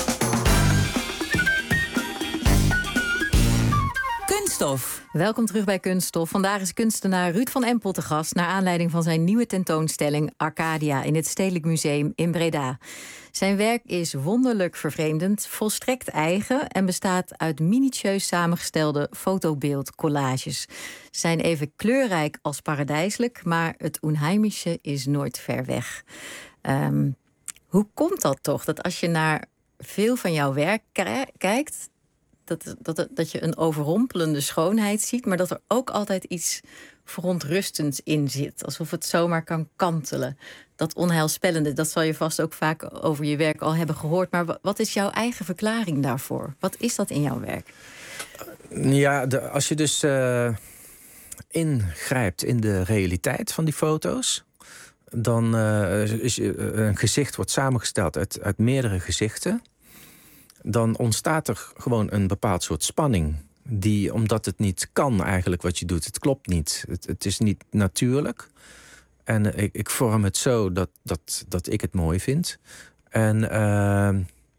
Kunststof. Welkom terug bij Kunststof. Vandaag is kunstenaar Ruud van Empel te gast naar aanleiding van zijn nieuwe tentoonstelling Arcadia in het Stedelijk Museum in Breda. Zijn werk is wonderlijk vervreemdend, volstrekt eigen en bestaat uit minutieus samengestelde fotobeeldcollages. Ze zijn even kleurrijk als paradijselijk, maar het Unheimische is nooit ver weg. Um, hoe komt dat toch, dat als je naar veel van jouw werk k- kijkt... Dat, dat, dat je een overrompelende schoonheid ziet, maar dat er ook altijd iets verontrustends in zit. Alsof het zomaar kan kantelen. Dat onheilspellende, dat zal je vast ook vaak over je werk al hebben gehoord. Maar wat is jouw eigen verklaring daarvoor? Wat is dat in jouw werk? Ja, de, als je dus uh, ingrijpt in de realiteit van die foto's, dan uh, is uh, een gezicht wordt samengesteld uit, uit meerdere gezichten. Dan ontstaat er gewoon een bepaald soort spanning. Die, omdat het niet kan eigenlijk wat je doet. Het klopt niet. Het, het is niet natuurlijk. En uh, ik, ik vorm het zo dat, dat, dat ik het mooi vind. En uh,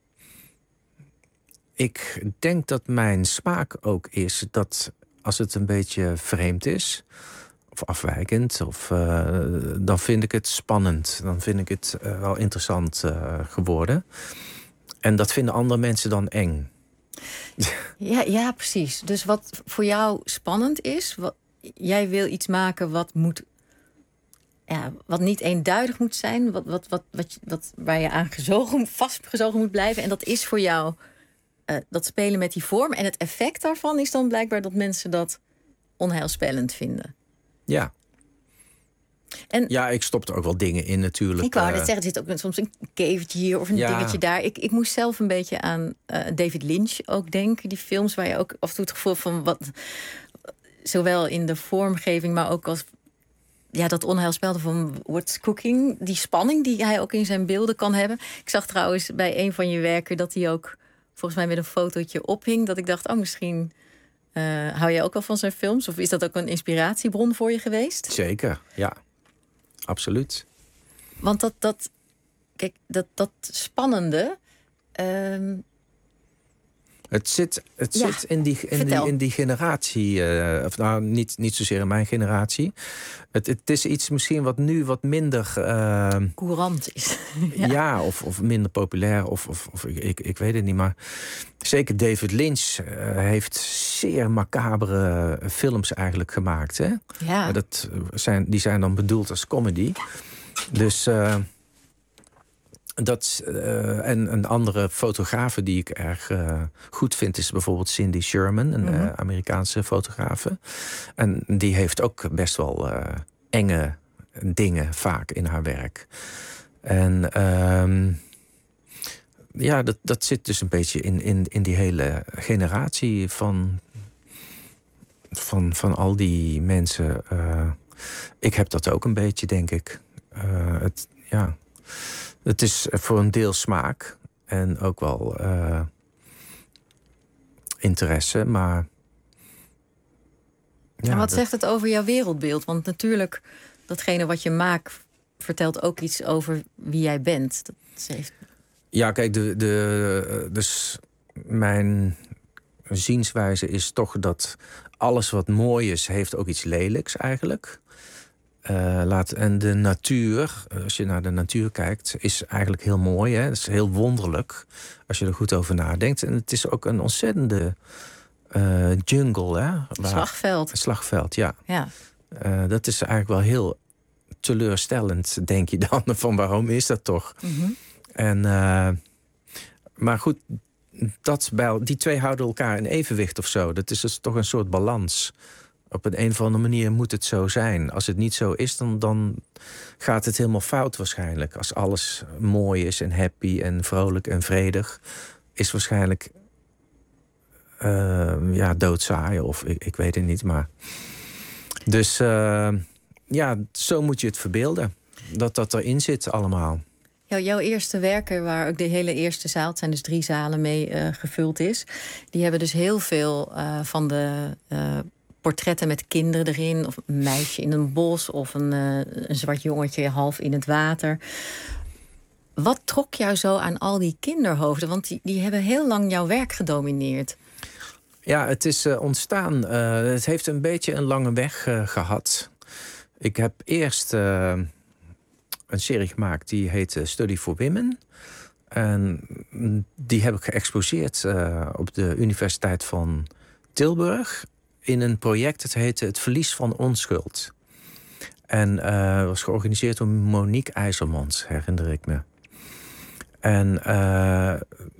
ik denk dat mijn smaak ook is dat als het een beetje vreemd is, of afwijkend, of, uh, dan vind ik het spannend. Dan vind ik het uh, wel interessant uh, geworden. En dat vinden andere mensen dan eng. Ja, ja, precies. Dus wat voor jou spannend is, wat, jij wil iets maken wat moet, ja, wat niet eenduidig moet zijn, wat, wat, wat, wat, wat, waar je aan gezogen, vastgezogen moet blijven. En dat is voor jou uh, dat spelen met die vorm. En het effect daarvan is dan blijkbaar dat mensen dat onheilspellend vinden. Ja. En ja, ik stop er ook wel dingen in natuurlijk. Ik wou net zeggen, er zit ook soms een kevertje hier of een ja. dingetje daar. Ik, ik moest zelf een beetje aan uh, David Lynch ook denken. Die films waar je ook af en toe het gevoel van wat, zowel in de vormgeving, maar ook als ja, dat onheilspelde van what's cooking. Die spanning die hij ook in zijn beelden kan hebben. Ik zag trouwens bij een van je werken dat hij ook volgens mij met een fotootje ophing. Dat ik dacht, oh misschien uh, hou jij ook wel van zijn films? Of is dat ook een inspiratiebron voor je geweest? Zeker, ja. Absoluut. Want dat, dat, kijk, dat, dat spannende. Um... Het zit, het ja, zit in, die, in, die, in die generatie. Uh, of nou, niet, niet zozeer in mijn generatie. Het, het is iets misschien wat nu wat minder Uh, courant is. ja, ja of, of minder populair. Of, of, of ik, ik, ik weet het niet. Maar zeker David Lynch uh, heeft zeer macabere films eigenlijk gemaakt. Hè? Ja. Dat zijn, die zijn dan bedoeld als comedy. Dus Uh, Dat, uh, en een andere fotografe die ik erg uh, goed vind is bijvoorbeeld Cindy Sherman, een mm-hmm. uh, Amerikaanse fotografe. En die heeft ook best wel uh, enge dingen vaak in haar werk. En um, ja, dat, dat zit dus een beetje in, in, in die hele generatie van, van, van al die mensen. Uh, ik heb dat ook een beetje, denk ik. Uh, het, ja... Het is voor een deel smaak en ook wel uh, interesse, maar... Ja, en wat dat... zegt het over jouw wereldbeeld? Want natuurlijk, datgene wat je maakt vertelt ook iets over wie jij bent. Dat heeft... Ja, kijk, de, de, dus mijn zienswijze is toch dat alles wat mooi is, heeft ook iets lelijks eigenlijk. Uh, laat, en de natuur, als je naar de natuur kijkt, is eigenlijk heel mooi. Hè? Het is heel wonderlijk als je er goed over nadenkt. En het is ook een ontzettende uh, jungle. Hè? Waar, slagveld. Slagveld, ja. ja. Uh, dat is eigenlijk wel heel teleurstellend, denk je dan. Van waarom is dat toch? Mm-hmm. En, uh, maar goed, dat bij, die twee houden elkaar in evenwicht of zo. Dat is dus toch een soort balans. Op een, een of andere manier moet het zo zijn. Als het niet zo is, dan, dan gaat het helemaal fout waarschijnlijk. Als alles mooi is en happy en vrolijk en vredig, is waarschijnlijk uh, ja, doodzaaien of ik, ik weet het niet. Maar dus uh, ja, zo moet je het verbeelden. Dat dat erin zit allemaal. Ja, jouw eerste werken, waar ook de hele eerste zaal, het zijn dus drie zalen mee uh, gevuld is, die hebben dus heel veel uh, van de Uh, portretten met kinderen erin, of een meisje in een bos, of een, uh, een zwart jongetje half in het water. Wat trok jou zo aan al die kinderhoofden? Want die, die hebben heel lang jouw werk gedomineerd. Ja, het is uh, ontstaan. Uh, het heeft een beetje een lange weg uh, gehad. Ik heb eerst uh, een serie gemaakt die heet Study for Women. En die heb ik geëxposeerd uh, op de Universiteit van Tilburg in een project, het heette Het Verlies van Onschuld. En uh, was georganiseerd door Monique IJzermans, herinner ik me. En uh,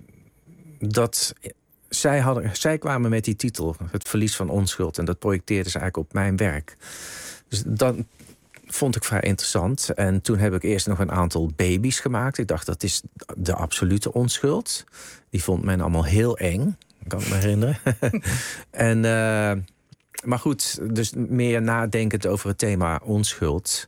dat, zij, hadden, zij kwamen met die titel, Het Verlies van Onschuld. En dat projecteerde ze eigenlijk op mijn werk. Dus dat vond ik vrij interessant. En toen heb ik eerst nog een aantal baby's gemaakt. Ik dacht, dat is de absolute onschuld. Die vond men allemaal heel eng. Kan ik me herinneren. en, uh, maar goed, dus meer nadenkend over het thema onschuld.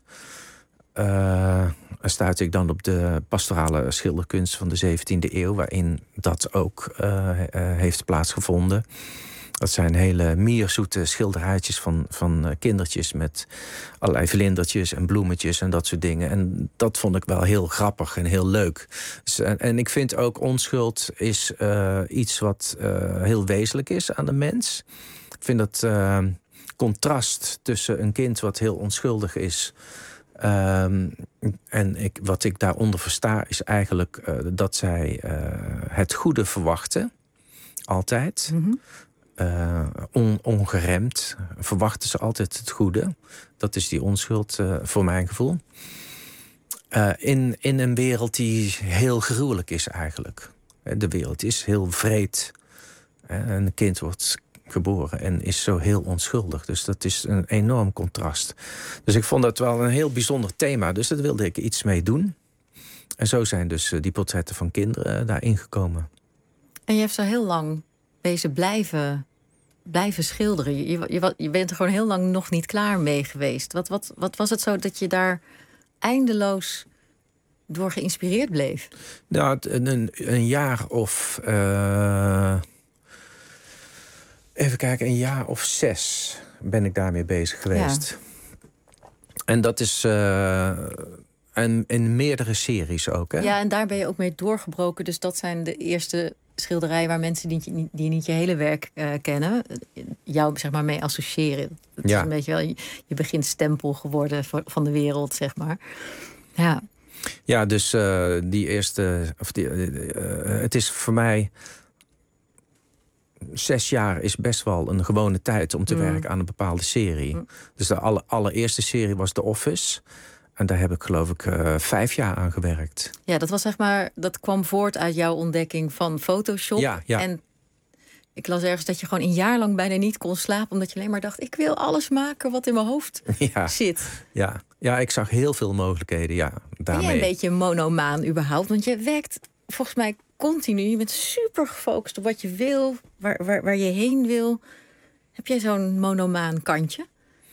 Uh, stuitte ik dan op de pastorale schilderkunst van de zeventiende eeuw, waarin dat ook uh, uh, heeft plaatsgevonden. Dat zijn hele mierzoete schilderijtjes van, van uh, kindertjes met allerlei vlindertjes en bloemetjes en dat soort dingen. En dat vond ik wel heel grappig en heel leuk. Dus, en, en ik vind ook onschuld is uh, iets wat uh, heel wezenlijk is aan de mens. Ik vind dat uh, contrast tussen een kind wat heel onschuldig is, Um, en ik, wat ik daaronder versta is eigenlijk uh, dat zij uh, het goede verwachten. Altijd. Mm-hmm. Uh, on, ongeremd verwachten ze altijd het goede. Dat is die onschuld uh, voor mijn gevoel. Uh, in, in een wereld die heel gruwelijk is eigenlijk. De wereld is heel wreed. Een kind wordt geboren en is zo heel onschuldig. Dus dat is een enorm contrast. Dus ik vond dat wel een heel bijzonder thema. Dus daar wilde ik iets mee doen. En zo zijn dus die portretten van kinderen daarin gekomen. En je hebt zo heel lang bezig blijven, blijven schilderen. Je, je, je bent er gewoon heel lang nog niet klaar mee geweest. Wat, wat, wat was het zo dat je daar eindeloos door geïnspireerd bleef? Nou, een, een jaar of Uh... Even kijken, een jaar of zes ben ik daarmee bezig geweest. Ja. En dat is uh, en, in meerdere series ook, hè? Ja, en daar ben je ook mee doorgebroken. Dus dat zijn de eerste schilderijen waar mensen die, die niet je hele werk uh, kennen, jou zeg maar mee associëren. Het ja. is een beetje wel je, je begint stempel geworden van de wereld, zeg maar. Ja. Ja, dus uh, die eerste, of die, uh, uh, het is voor mij. Zes jaar is best wel een gewone tijd om te mm. werken aan een bepaalde serie. Mm. Dus de aller, allereerste serie was The Office. En daar heb ik geloof ik uh, vijf jaar aan gewerkt. Ja, dat was zeg maar, dat kwam voort uit jouw ontdekking van Photoshop. Ja, ja. En ik las ergens dat je gewoon een jaar lang bijna niet kon slapen, omdat je alleen maar dacht, ik wil alles maken wat in mijn hoofd ja. zit. Ja. ja, ik zag heel veel mogelijkheden. Ja, daarmee. Ben jij een beetje monomaan überhaupt? Want je werkt volgens mij continu. Je bent super gefocust op wat je wil, waar, waar, waar je heen wil. Heb jij zo'n monomaan kantje?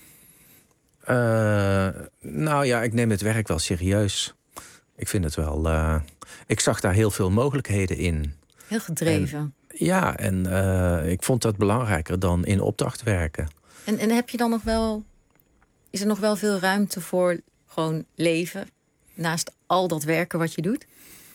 Uh, nou ja, ik neem het werk wel serieus. Ik vind het wel... Uh, ik zag daar heel veel mogelijkheden in. Heel gedreven. En, ja, en uh, ik vond dat belangrijker dan in opdracht werken. En, en heb je dan nog wel... Is er nog wel veel ruimte voor gewoon leven? Naast al dat werken wat je doet?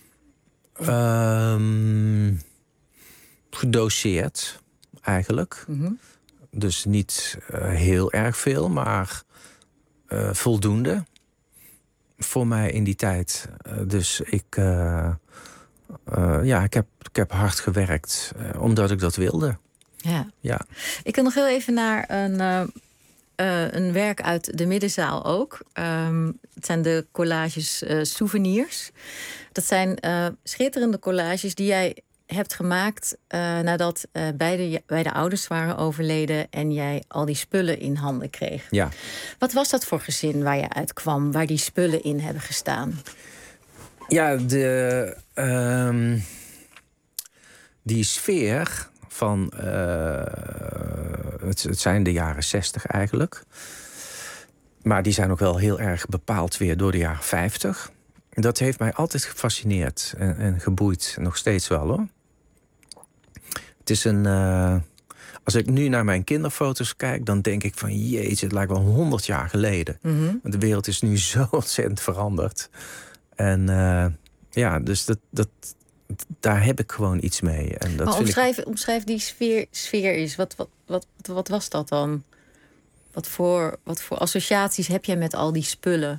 Um, gedoseerd, eigenlijk. Mm-hmm. Dus niet uh, heel erg veel, maar uh, voldoende. Voor mij in die tijd. Uh, dus ik... Uh, uh, ja, ik heb, ik heb hard gewerkt, uh, omdat ik dat wilde. Ja. ja. Ik wil nog heel even naar een... Uh... Uh, een werk uit de middenzaal ook. Um, het zijn de collages uh, souvenirs. Dat zijn uh, schitterende collages die jij hebt gemaakt uh, nadat uh, beide, beide ouders waren overleden en jij al die spullen in handen kreeg. Ja. Wat was dat voor gezin waar je uitkwam, waar die spullen in hebben gestaan? Ja, de, um, die sfeer van... Uh, het, het zijn de jaren zestig eigenlijk. Maar die zijn ook wel heel erg bepaald weer door de jaren vijftig. Dat heeft mij altijd gefascineerd en, en geboeid. Nog steeds wel, hoor. Het is een... Uh, als ik nu naar mijn kinderfoto's kijk, dan denk ik van... jeetje, het lijkt wel honderd jaar geleden. Mm-hmm. De wereld is nu zo ontzettend veranderd. En uh, ja, dus dat... dat daar heb ik gewoon iets mee. En dat maar omschrijf, ik... omschrijf die sfeer, sfeer is. Wat, wat, wat, wat was dat dan? Wat voor, wat voor associaties heb jij met al die spullen?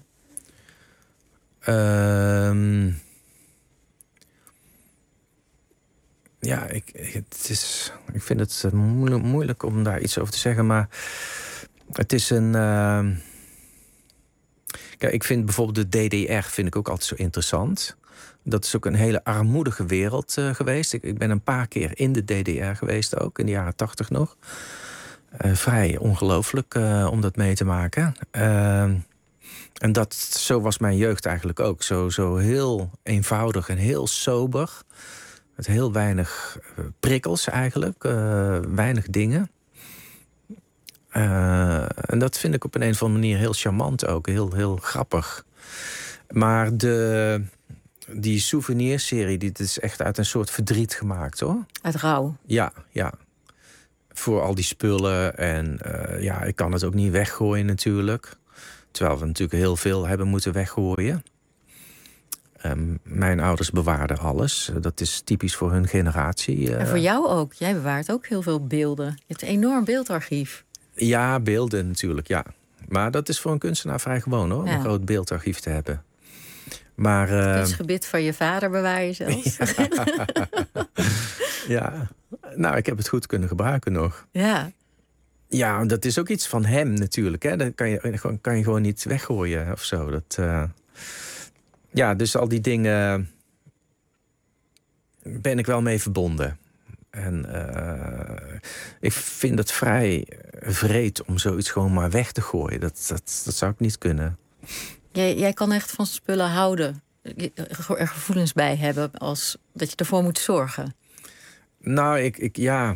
Um, ja, ik, het is, ik vind het moeilijk, moeilijk om daar iets over te zeggen. Maar het is een... Uh... Kijk, ik vind bijvoorbeeld de D D R vind ik ook altijd zo interessant. Dat is ook een hele armoedige wereld uh, geweest. Ik, ik ben een paar keer in de D D R geweest ook, in de jaren tachtig nog. Uh, vrij ongelooflijk uh, om dat mee te maken. Uh, en dat, zo was mijn jeugd eigenlijk ook. Zo, zo heel eenvoudig en heel sober. Met heel weinig uh, prikkels eigenlijk. Uh, weinig dingen. Uh, en dat vind ik op een, een of andere manier heel charmant ook. Heel, heel grappig. Maar de... Die souvenirserie, die is echt uit een soort verdriet gemaakt, hoor. Uit rouw? Ja, ja. Voor al die spullen. En uh, ja, ik kan het ook niet weggooien natuurlijk. Terwijl we natuurlijk heel veel hebben moeten weggooien. Um, mijn ouders bewaarden alles. Dat is typisch voor hun generatie. Uh, en voor jou ook. Jij bewaart ook heel veel beelden. Je hebt een enorm beeldarchief. Ja, beelden natuurlijk, ja. Maar dat is voor een kunstenaar vrij gewoon, hoor. Ja. Om een groot beeldarchief te hebben. Maar, uh... het gebit van je vader bewaar je zelfs. Ja. Ja, nou, ik heb het goed kunnen gebruiken nog. Ja. Ja, dat is ook iets van hem natuurlijk. Hè. Dat kan je, kan je gewoon niet weggooien of zo. Dat, uh... Ja, dus al die dingen ben ik wel mee verbonden. En uh, ik vind het vrij wreed om zoiets gewoon maar weg te gooien. Dat, dat, dat zou ik niet kunnen. Jij, jij kan echt van spullen houden. Er gevoelens bij hebben als dat je ervoor moet zorgen. Nou, ik, ik ja.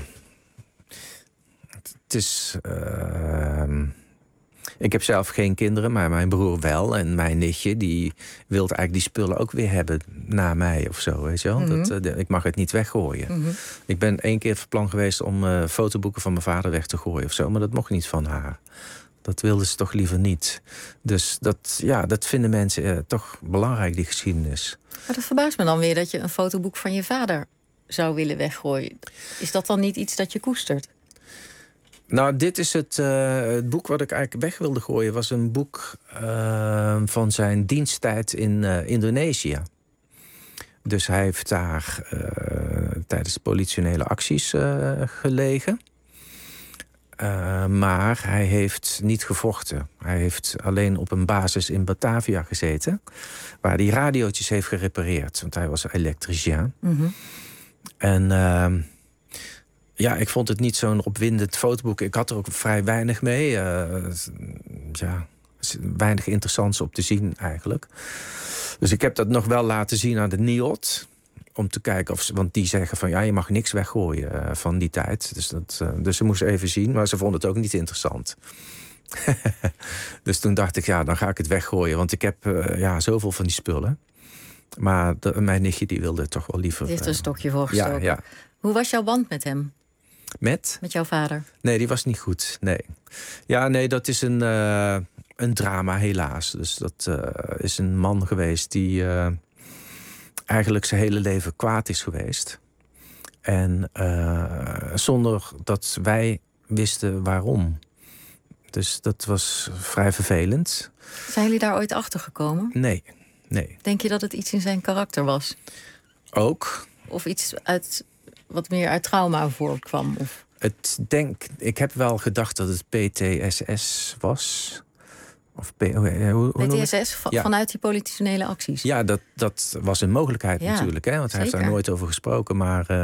Het is. Uh, ik heb zelf geen kinderen, maar mijn broer wel. En mijn nichtje, die wil eigenlijk die spullen ook weer hebben na mij of zo. Weet je wel? Mm-hmm. Dat, uh, ik mag het niet weggooien. Mm-hmm. Ik ben één keer van plan geweest om uh, fotoboeken van mijn vader weg te gooien of zo. Maar dat mocht niet van haar. Dat wilden ze toch liever niet. Dus dat, ja, dat vinden mensen uh, toch belangrijk, die geschiedenis. Maar dat verbaast me dan weer dat je een fotoboek van je vader zou willen weggooien. Is dat dan niet iets dat je koestert? Nou, dit is het, uh, het boek wat ik eigenlijk weg wilde gooien. Was een boek uh, van zijn diensttijd in uh, Indonesië. Dus hij heeft daar uh, tijdens de politionele acties uh, gelegen. Uh, maar hij heeft niet gevochten. Hij heeft alleen op een basis in Batavia gezeten, waar hij radiootjes heeft gerepareerd. Want hij was elektricien. Mm-hmm. En uh, ja, ik vond het niet zo'n opwindend fotoboek. Ik had er ook vrij weinig mee. Uh, ja, weinig interessants op te zien eigenlijk. Dus ik heb dat nog wel laten zien aan de N I O D. Om te kijken of ze, want die zeggen van ja, je mag niks weggooien uh, van die tijd. Dus, dat, uh, dus ze moesten even zien, maar ze vonden het ook niet interessant. Dus toen dacht ik, ja, dan ga ik het weggooien. Want ik heb uh, ja, zoveel van die spullen. Maar de, mijn nichtje die wilde toch wel liever. Die heeft er een stokje voor gestoken. Ja, ja. Hoe was jouw band met hem? Met? Met jouw vader? Nee, die was niet goed. Nee. Ja, nee, dat is een, uh, een drama helaas. Dus dat uh, is een man geweest die Uh, eigenlijk zijn hele leven kwaad is geweest. En uh, zonder dat wij wisten waarom. Dus dat was vrij vervelend. Zijn jullie daar ooit achter gekomen? Nee, nee. Denk je dat het iets in zijn karakter was? Ook. Of iets uit, wat meer uit trauma voorkwam? Of? Het denk, ik heb wel gedacht dat het P T S S was. Of P, hoe, hoe P T S S, van, ja. Vanuit die politionele acties? Ja, dat, dat was een mogelijkheid ja, natuurlijk. Hè? Want hij zeker. heeft daar nooit over gesproken. Maar uh,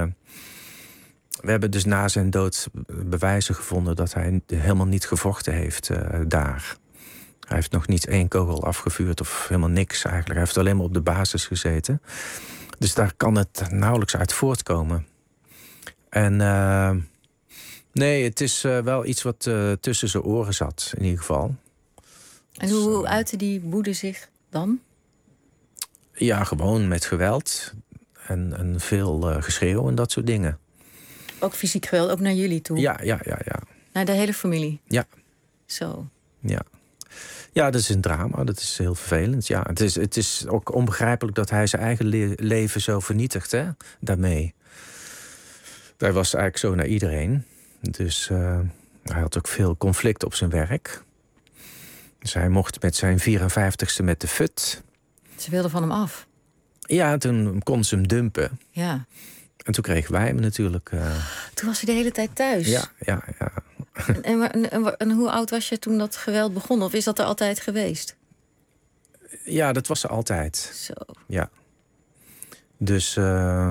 we hebben dus na zijn dood bewijzen gevonden dat hij helemaal niet gevochten heeft uh, daar. Hij heeft nog niet één kogel afgevuurd of helemaal niks eigenlijk. Hij heeft alleen maar op de basis gezeten. Dus daar kan het nauwelijks uit voortkomen. En uh, nee, het is uh, wel iets wat uh, tussen zijn oren zat in ieder geval. En hoe, hoe uitte die woede zich dan? Ja, gewoon met geweld. En, en veel uh, geschreeuw en dat soort dingen. Ook fysiek geweld, ook naar jullie toe? Ja, ja, ja, ja. Naar de hele familie? Ja. Zo. Ja. Ja, dat is een drama. Dat is heel vervelend. Ja, het is, het is ook onbegrijpelijk dat hij zijn eigen le- leven zo vernietigt, hè, daarmee. Hij was eigenlijk zo naar iedereen. Dus uh, hij had ook veel conflict op zijn werk. Dus hij mocht met zijn vierenvijftigste met de fut. Ze wilden van hem af? Ja, toen kon ze hem dumpen. Ja. En toen kregen wij hem natuurlijk. Uh... Toen was hij de hele tijd thuis? Ja, ja, ja. En, en, en, en hoe oud was je toen dat geweld begon? Of is dat er altijd geweest? Ja, dat was er altijd. Zo. Ja. Dus uh,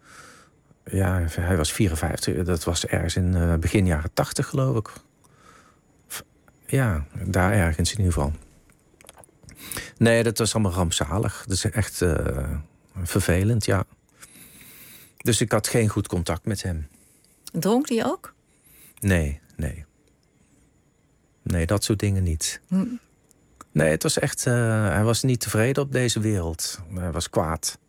ja, hij was vierenvijftig. Dat was ergens in uh, begin jaren tachtig, geloof ik. Ja, daar ergens in ieder geval. Nee, dat was allemaal rampzalig. Dat is echt uh, vervelend, ja. Dus ik had geen goed contact met hem. Dronk hij ook? Nee, nee. Nee, dat soort dingen niet. Hm. Nee, het was echt... Uh, hij was niet tevreden op deze wereld. Hij was kwaad.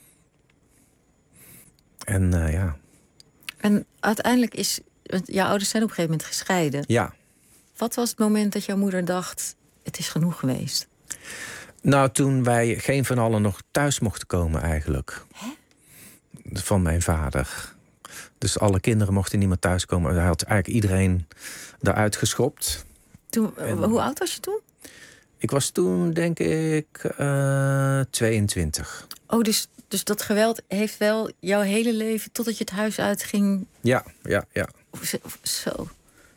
En uh, ja. En uiteindelijk is... Jouw ouders zijn op een gegeven moment gescheiden. Ja. Wat was het moment dat jouw moeder dacht... het is genoeg geweest? Nou, toen wij geen van allen nog thuis mochten komen eigenlijk. Hè? Van mijn vader. Dus alle kinderen mochten niet meer thuiskomen. Hij had eigenlijk iedereen eruit geschopt. Toen, en, hoe oud was je toen? Ik was toen, denk ik, uh, tweeëntwintig. Oh, dus, dus dat geweld heeft wel jouw hele leven... totdat je het huis uitging... Ja, ja, ja. Zo.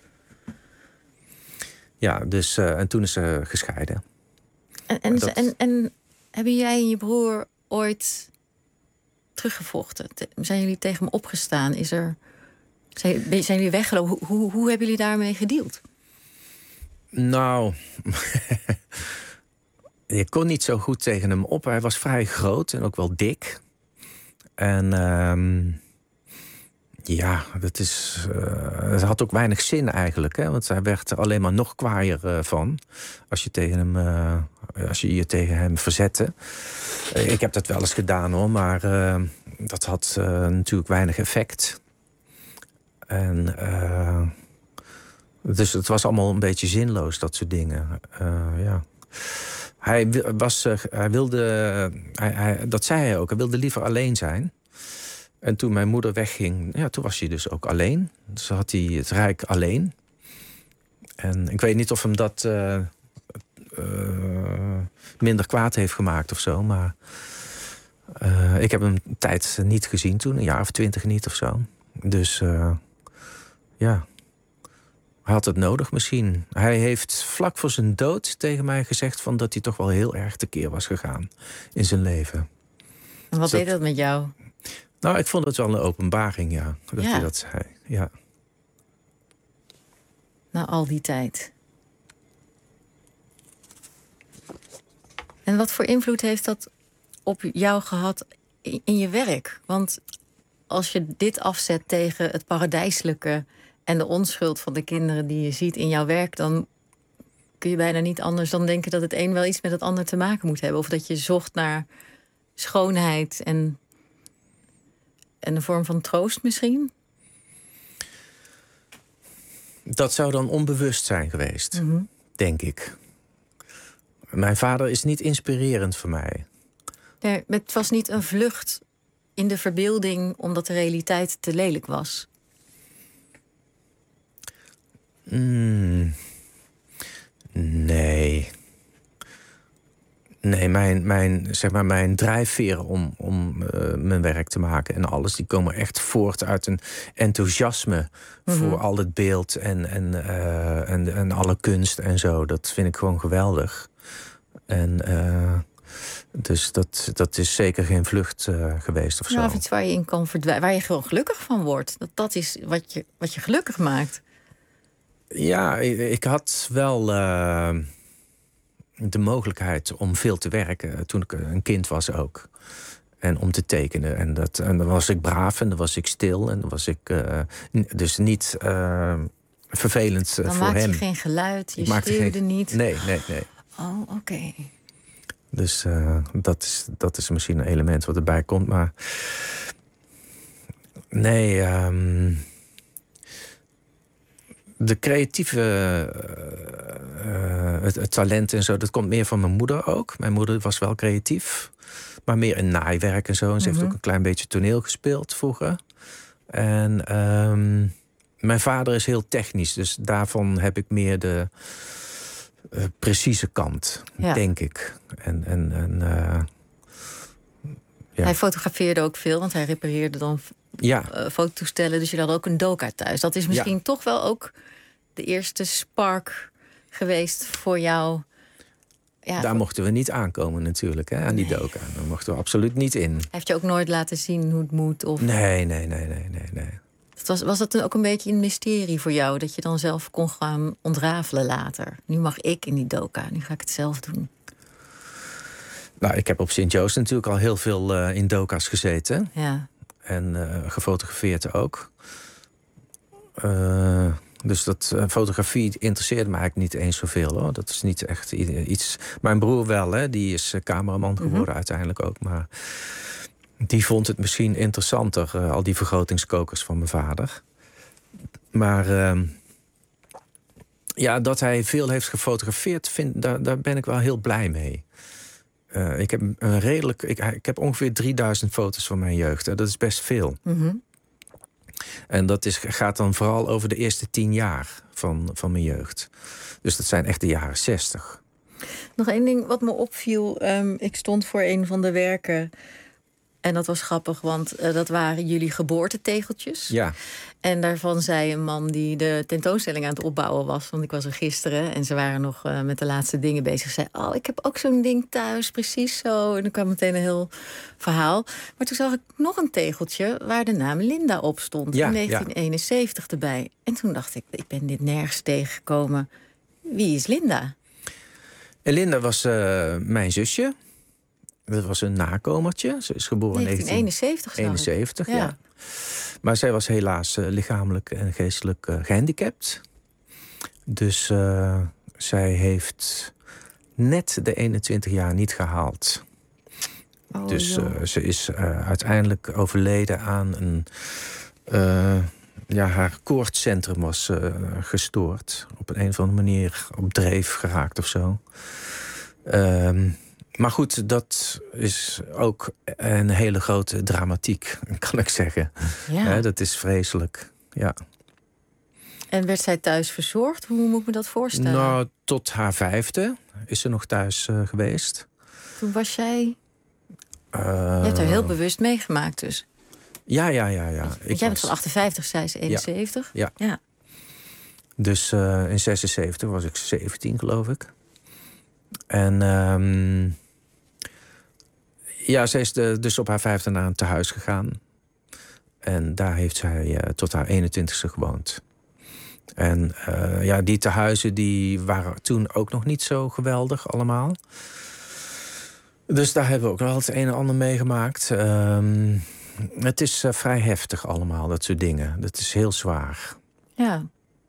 Ja, dus uh, en toen is ze gescheiden. En, en, dat... en, en hebben jij en je broer ooit teruggevochten? Zijn jullie tegen hem opgestaan? Is er, zijn, zijn jullie weggelopen? Hoe, hoe, hoe hebben jullie daarmee gedeeld? Nou, je kon niet zo goed tegen hem op. Hij was vrij groot en ook wel dik. En um, ja, dat is, uh, het had ook weinig zin eigenlijk. Hè? Want hij werd er alleen maar nog kwaaier uh, van. Als je, tegen hem, uh, als je je tegen hem verzette. Uh, ik heb dat wel eens gedaan hoor. Maar uh, dat had uh, natuurlijk weinig effect. En... Uh, Dus het was allemaal een beetje zinloos, dat soort dingen. Uh, ja. Hij, was, uh, hij wilde, uh, hij, hij, dat zei hij ook, hij wilde liever alleen zijn. En toen mijn moeder wegging, ja, toen was hij dus ook alleen. Dus had hij het rijk alleen. En ik weet niet of hem dat uh, uh, minder kwaad heeft gemaakt of zo. Maar uh, ik heb hem een tijd niet gezien toen, een jaar of twintig niet of zo. Dus uh, ja... Hij had het nodig misschien. Hij heeft vlak voor zijn dood tegen mij gezegd van dat hij toch wel heel erg tekeer was gegaan in zijn leven. En wat dus deed dat met jou? Nou, ik vond het wel een openbaring, ja, dat ja. hij dat zei. Ja. Na al die tijd. En wat voor invloed heeft dat op jou gehad in, in je werk? Want als je dit afzet tegen het paradijselijke en de onschuld van de kinderen die je ziet in jouw werk, dan kun je bijna niet anders dan denken dat het een wel iets met het ander te maken moet hebben. Of dat je zocht naar schoonheid en, en een vorm van troost misschien. Dat zou dan onbewust zijn geweest, Mm-hmm. denk ik. Mijn vader is niet inspirerend voor mij. Nee, het was niet een vlucht in de verbeelding omdat de realiteit te lelijk was. Mm, nee. Nee, mijn, mijn, zeg maar mijn drijfveren om, om uh, mijn werk te maken en alles, die komen echt voort uit een enthousiasme mm-hmm. voor al het beeld en, en, uh, en, en alle kunst en zo. Dat vind ik gewoon geweldig. En uh, dus dat, dat is zeker geen vlucht uh, geweest of zo. Nou, of iets waar je in kan verdwijnen, waar je gewoon gelukkig van wordt. Dat, dat is wat je, wat je gelukkig maakt. Ja, ik, ik had wel uh, de mogelijkheid om veel te werken toen ik een kind was ook. En om te tekenen. En, dat, en dan was ik braaf en dan was ik stil. En dan was ik uh, dus niet uh, vervelend uh, dan voor hem. Dan maakte je geen geluid, je schreeuwde geen... niet. Nee, nee, nee. Oh, oké. Okay. Dus uh, dat, is, dat is misschien een element wat erbij komt. Maar nee, um, de creatieve uh, uh, het, het talent en zo, dat komt meer van mijn moeder ook. Mijn moeder was wel creatief, maar meer in naaiwerk en zo. En ze mm-hmm. heeft ook een klein beetje toneel gespeeld vroeger. En um, mijn vader is heel technisch, dus daarvan heb ik meer de uh, precieze kant, ja. denk ik. En, en, en, uh, ja. Hij fotografeerde ook veel, want hij repareerde dan ja. uh, fototoestellen. Dus je had ook een doka thuis. Dat is misschien ja. toch wel ook de eerste spark geweest voor jou. Ja, Daar voor... mochten we niet aankomen natuurlijk, hè, aan die nee. doka. Daar mochten we absoluut niet in. Heeft je ook nooit laten zien hoe het moet? Of... Nee, nee, nee, nee, nee, nee. Het was, was dat ook een beetje een mysterie voor jou? Dat je dan zelf kon gaan ontrafelen later? Nu mag ik in die doka, nu ga ik het zelf doen. Nou, ik heb op Sint-Joost natuurlijk al heel veel uh, in doka's gezeten. Ja. En uh, gefotografeerd ook. Uh, dus dat uh, fotografie interesseerde me eigenlijk niet eens zoveel, hoor. Dat is niet echt iets... Mijn broer wel, hè. Die is uh, cameraman geworden mm-hmm. uiteindelijk ook. Maar die vond het misschien interessanter, uh, al die vergrotingskokers van mijn vader. Maar uh, ja, dat hij veel heeft gefotografeerd, vind, daar, daar ben ik wel heel blij mee. Uh, ik heb een redelijk, ik, ik heb ongeveer drieduizend foto's van mijn jeugd. Hè. Dat is best veel. Mm-hmm. En dat is, gaat dan vooral over de eerste tien jaar van, van mijn jeugd. Dus dat zijn echt de jaren zestig. Nog één ding wat me opviel. Um, ik stond voor een van de werken. En dat was grappig, want uh, dat waren jullie geboortetegeltjes. Ja. En daarvan zei een man die de tentoonstelling aan het opbouwen was... want ik was er gisteren en ze waren nog uh, met de laatste dingen bezig... zei, oh, ik heb ook zo'n ding thuis, precies zo. En dan kwam meteen een heel verhaal. Maar toen zag ik nog een tegeltje waar de naam Linda op stond. Ja, in negentien eenenzeventig ja. erbij. En toen dacht ik, ik ben dit nergens tegengekomen. Wie is Linda? En Linda was uh, mijn zusje. Dat was een nakomertje. Ze is geboren in negentien eenenzeventig. eenenzeventig, ja. ja. Maar zij was helaas uh, lichamelijk en geestelijk uh, gehandicapt. Dus uh, zij heeft net de eenentwintig jaar niet gehaald. Oh, dus uh, ze is uh, uiteindelijk overleden aan een... Uh, ja, haar koortscentrum was uh, gestoord. Op een, een of andere manier op dreef geraakt of zo. Um, Maar goed, dat is ook een hele grote dramatiek, kan ik zeggen. Ja. He, dat is vreselijk, ja. En werd zij thuis verzorgd? Hoe moet ik me dat voorstellen? Nou, tot haar vijfde is ze nog thuis uh, geweest. Toen was jij... Uh, Je hebt haar heel bewust meegemaakt dus. Ja, ja, ja. ja. Want jij bent van achtenvijftig, zij is eenenzeventig. Ja. ja. Dus uh, in zesenzeventig was ik zeventien, geloof ik. En um, ja, zij is de, dus op haar vijfde naar een tehuis gegaan. En daar heeft zij uh, tot haar eenentwintigste gewoond. En uh, ja, die tehuizen die waren toen ook nog niet zo geweldig allemaal. Dus daar hebben we ook wel het een en ander meegemaakt. Um, het is uh, vrij heftig allemaal, dat soort dingen. Dat is heel zwaar. Ja.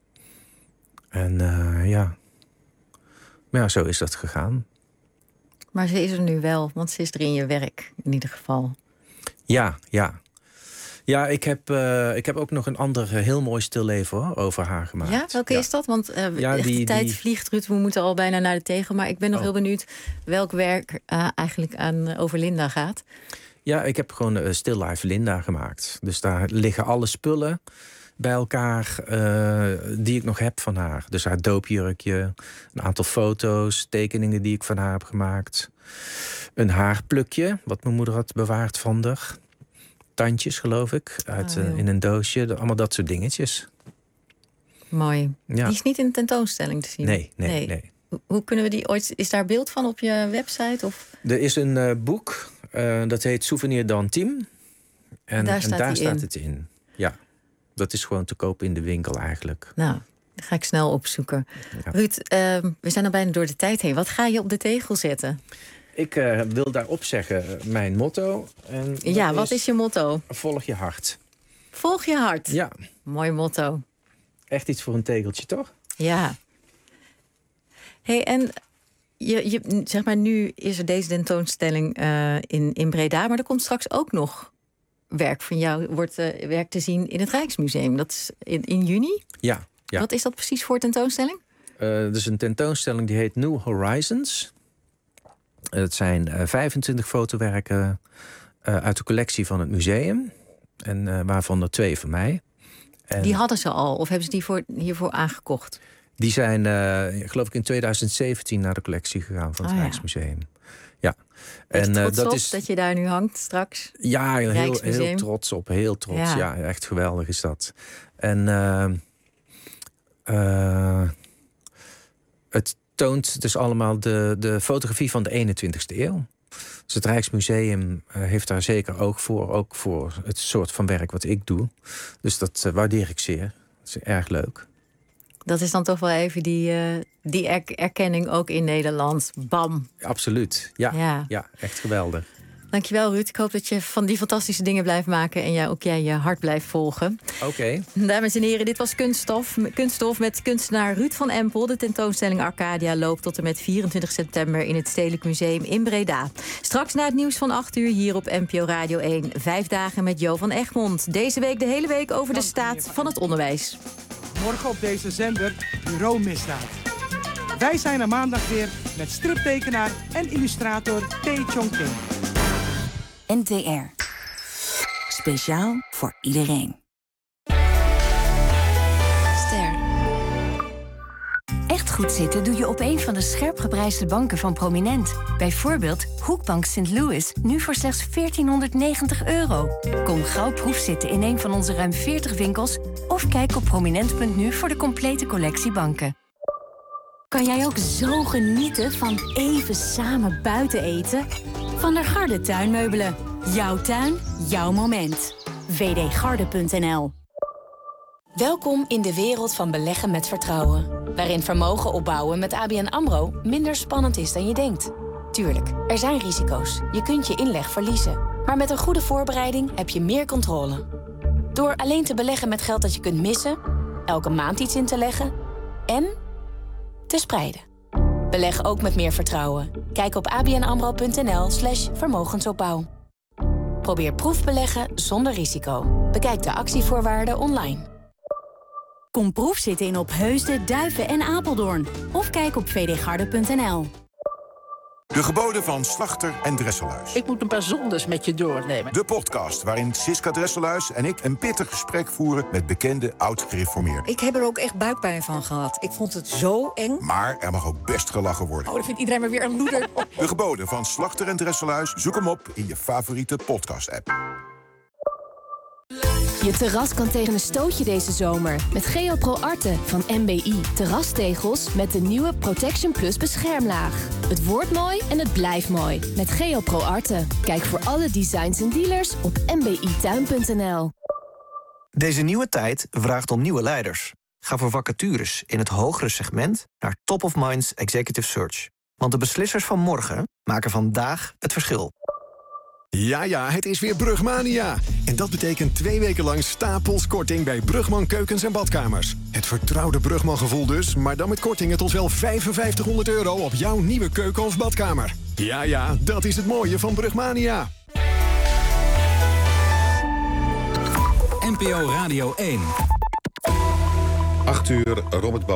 En uh, ja... Maar ja, zo is dat gegaan. Maar ze is er nu wel, want ze is er in je werk, in ieder geval. Ja, ja. Ja, ik heb, uh, ik heb ook nog een ander uh, heel mooi stilleven hoor, over haar gemaakt. Ja, welke ja. is dat? Want uh, ja, die, de tijd die... vliegt, Ruud, we moeten al bijna naar de tegel. Maar ik ben nog oh. heel benieuwd welk werk uh, eigenlijk aan uh, over Linda gaat. Ja, ik heb gewoon uh, Still Life Linda gemaakt. Dus daar liggen alle spullen bij elkaar uh, die ik nog heb van haar. Dus haar doopjurkje, een aantal foto's, tekeningen die ik van haar heb gemaakt. Een haarplukje, wat mijn moeder had bewaard van haar. Tandjes, geloof ik, uit, oh, uh, in een doosje. Allemaal dat soort dingetjes. Mooi. Ja. Die is niet in de tentoonstelling te zien? Nee, nee, nee. nee. Hoe, hoe kunnen we die ooit... Is daar beeld van op je website? Of? Er is een uh, boek, uh, dat heet Souvenir d'Antime. En daar staat, en daar staat het in. Ja. Dat is gewoon te koop in de winkel eigenlijk. Nou, dat ga ik snel opzoeken. Ja. Ruud, uh, we zijn al bijna door de tijd heen. Wat ga je op de tegel zetten? Ik uh, wil daarop zeggen uh, mijn motto. En ja, wat is, is je motto? Volg je hart. Volg je hart? Ja. Mooi motto. Echt iets voor een tegeltje, toch? Ja. Hey, en je, je, zeg maar, nu is er deze tentoonstelling uh, in, in Breda, maar er komt straks ook nog werk van jou, wordt uh, werk te zien in het Rijksmuseum. Dat is in, in juni? Ja, ja. Wat is dat precies voor tentoonstelling? Uh, dat is een tentoonstelling die heet New Horizons. Het zijn uh, vijfentwintig fotowerken uh, uit de collectie van het museum. En uh, waarvan er twee van mij. En die hadden ze al, of hebben ze die voor, hiervoor aangekocht? Die zijn, uh, geloof ik, in tweeduizend zeventien naar de collectie gegaan van het oh, Ja. Rijksmuseum. Ja. En uh, dat op, is dat je daar nu hangt straks? Ja, heel, heel trots op, heel trots. Ja. ja, echt geweldig is dat. En uh, uh, het toont dus allemaal de, de fotografie van de eenentwintigste eeuw. Dus het Rijksmuseum uh, heeft daar zeker oog voor. Ook voor het soort van werk wat ik doe. Dus dat uh, waardeer ik zeer. Dat is erg leuk. Dat is dan toch wel even die, uh, die er- erkenning ook in Nederland. Bam. Absoluut. Ja, ja. ja, echt geweldig. Dankjewel, Ruud. Ik hoop dat je van die fantastische dingen blijft maken en jij ook jij je hart blijft volgen. Oké. Okay. Dames en heren, dit was Kunststof. Kunststof met kunstenaar Ruud van Empel. De tentoonstelling Arcadia loopt tot en met vierentwintig september in het Stedelijk Museum in Breda. Straks na het nieuws van acht uur hier op N P O Radio één. Vijf dagen met Jo van Egmond. Deze week de hele week over de staat van het onderwijs. Morgen op deze zender Bureau Misdaad. Wij zijn er maandag weer met striptekenaar en illustrator T. Chong King. N T R. Speciaal voor iedereen. Ster. Echt goed zitten doe je op een van de scherp geprijsde banken van Prominent. Bijvoorbeeld Hoekbank Saint Louis, nu voor slechts veertienhonderdnegentig euro. Kom gauw proefzitten in een van onze ruim veertig winkels of kijk op prominent punt nu voor de complete collectie banken. Kan jij ook zo genieten van even samen buiten eten? Van der Garde Tuinmeubelen. Jouw tuin, jouw moment. w d garde punt n l. Welkom in de wereld van beleggen met vertrouwen. Waarin vermogen opbouwen met A B N AMRO minder spannend is dan je denkt. Tuurlijk, er zijn risico's. Je kunt je inleg verliezen. Maar met een goede voorbereiding heb je meer controle. Door alleen te beleggen met geld dat je kunt missen, elke maand iets in te leggen en te spreiden. Beleg ook met meer vertrouwen. Kijk op a b n amro punt n l slash vermogensopbouw. Probeer proefbeleggen zonder risico. Bekijk de actievoorwaarden online. Kom proefzitten in Opheusden, Duiven en Apeldoorn. Of kijk op v d garde punt n l. De geboden van Slachter en Dresselhuis. Ik moet een paar zondes met je doornemen. De podcast waarin Siska Dresselhuis en ik een pittig gesprek voeren met bekende oud-gereformeerden. Ik heb er ook echt buikpijn van gehad. Ik vond het zo eng. Maar er mag ook best gelachen worden. Oh, dan vindt iedereen maar weer een loeder. De geboden van Slachter en Dresselhuis. Zoek hem op in je favoriete podcast-app. Je terras kan tegen een stootje deze zomer met GeoPro Arte van M B I. Terrastegels met de nieuwe Protection Plus beschermlaag. Het wordt mooi en het blijft mooi met GeoPro Arte. Kijk voor alle designs en dealers op m b i tuin punt n l. Deze nieuwe tijd vraagt om nieuwe leiders. Ga voor vacatures in het hogere segment naar Top of Minds Executive Search. Want de beslissers van morgen maken vandaag het verschil. Ja, ja, het is weer Brugmania. En dat betekent twee weken lang stapels korting bij Brugman Keukens en Badkamers. Het vertrouwde Brugman gevoel dus, maar dan met kortingen tot wel vijfenvijftighonderd euro op jouw nieuwe keuken of badkamer. Ja, ja, dat is het mooie van Brugmania. N P O Radio één. acht uur, Robert Bal.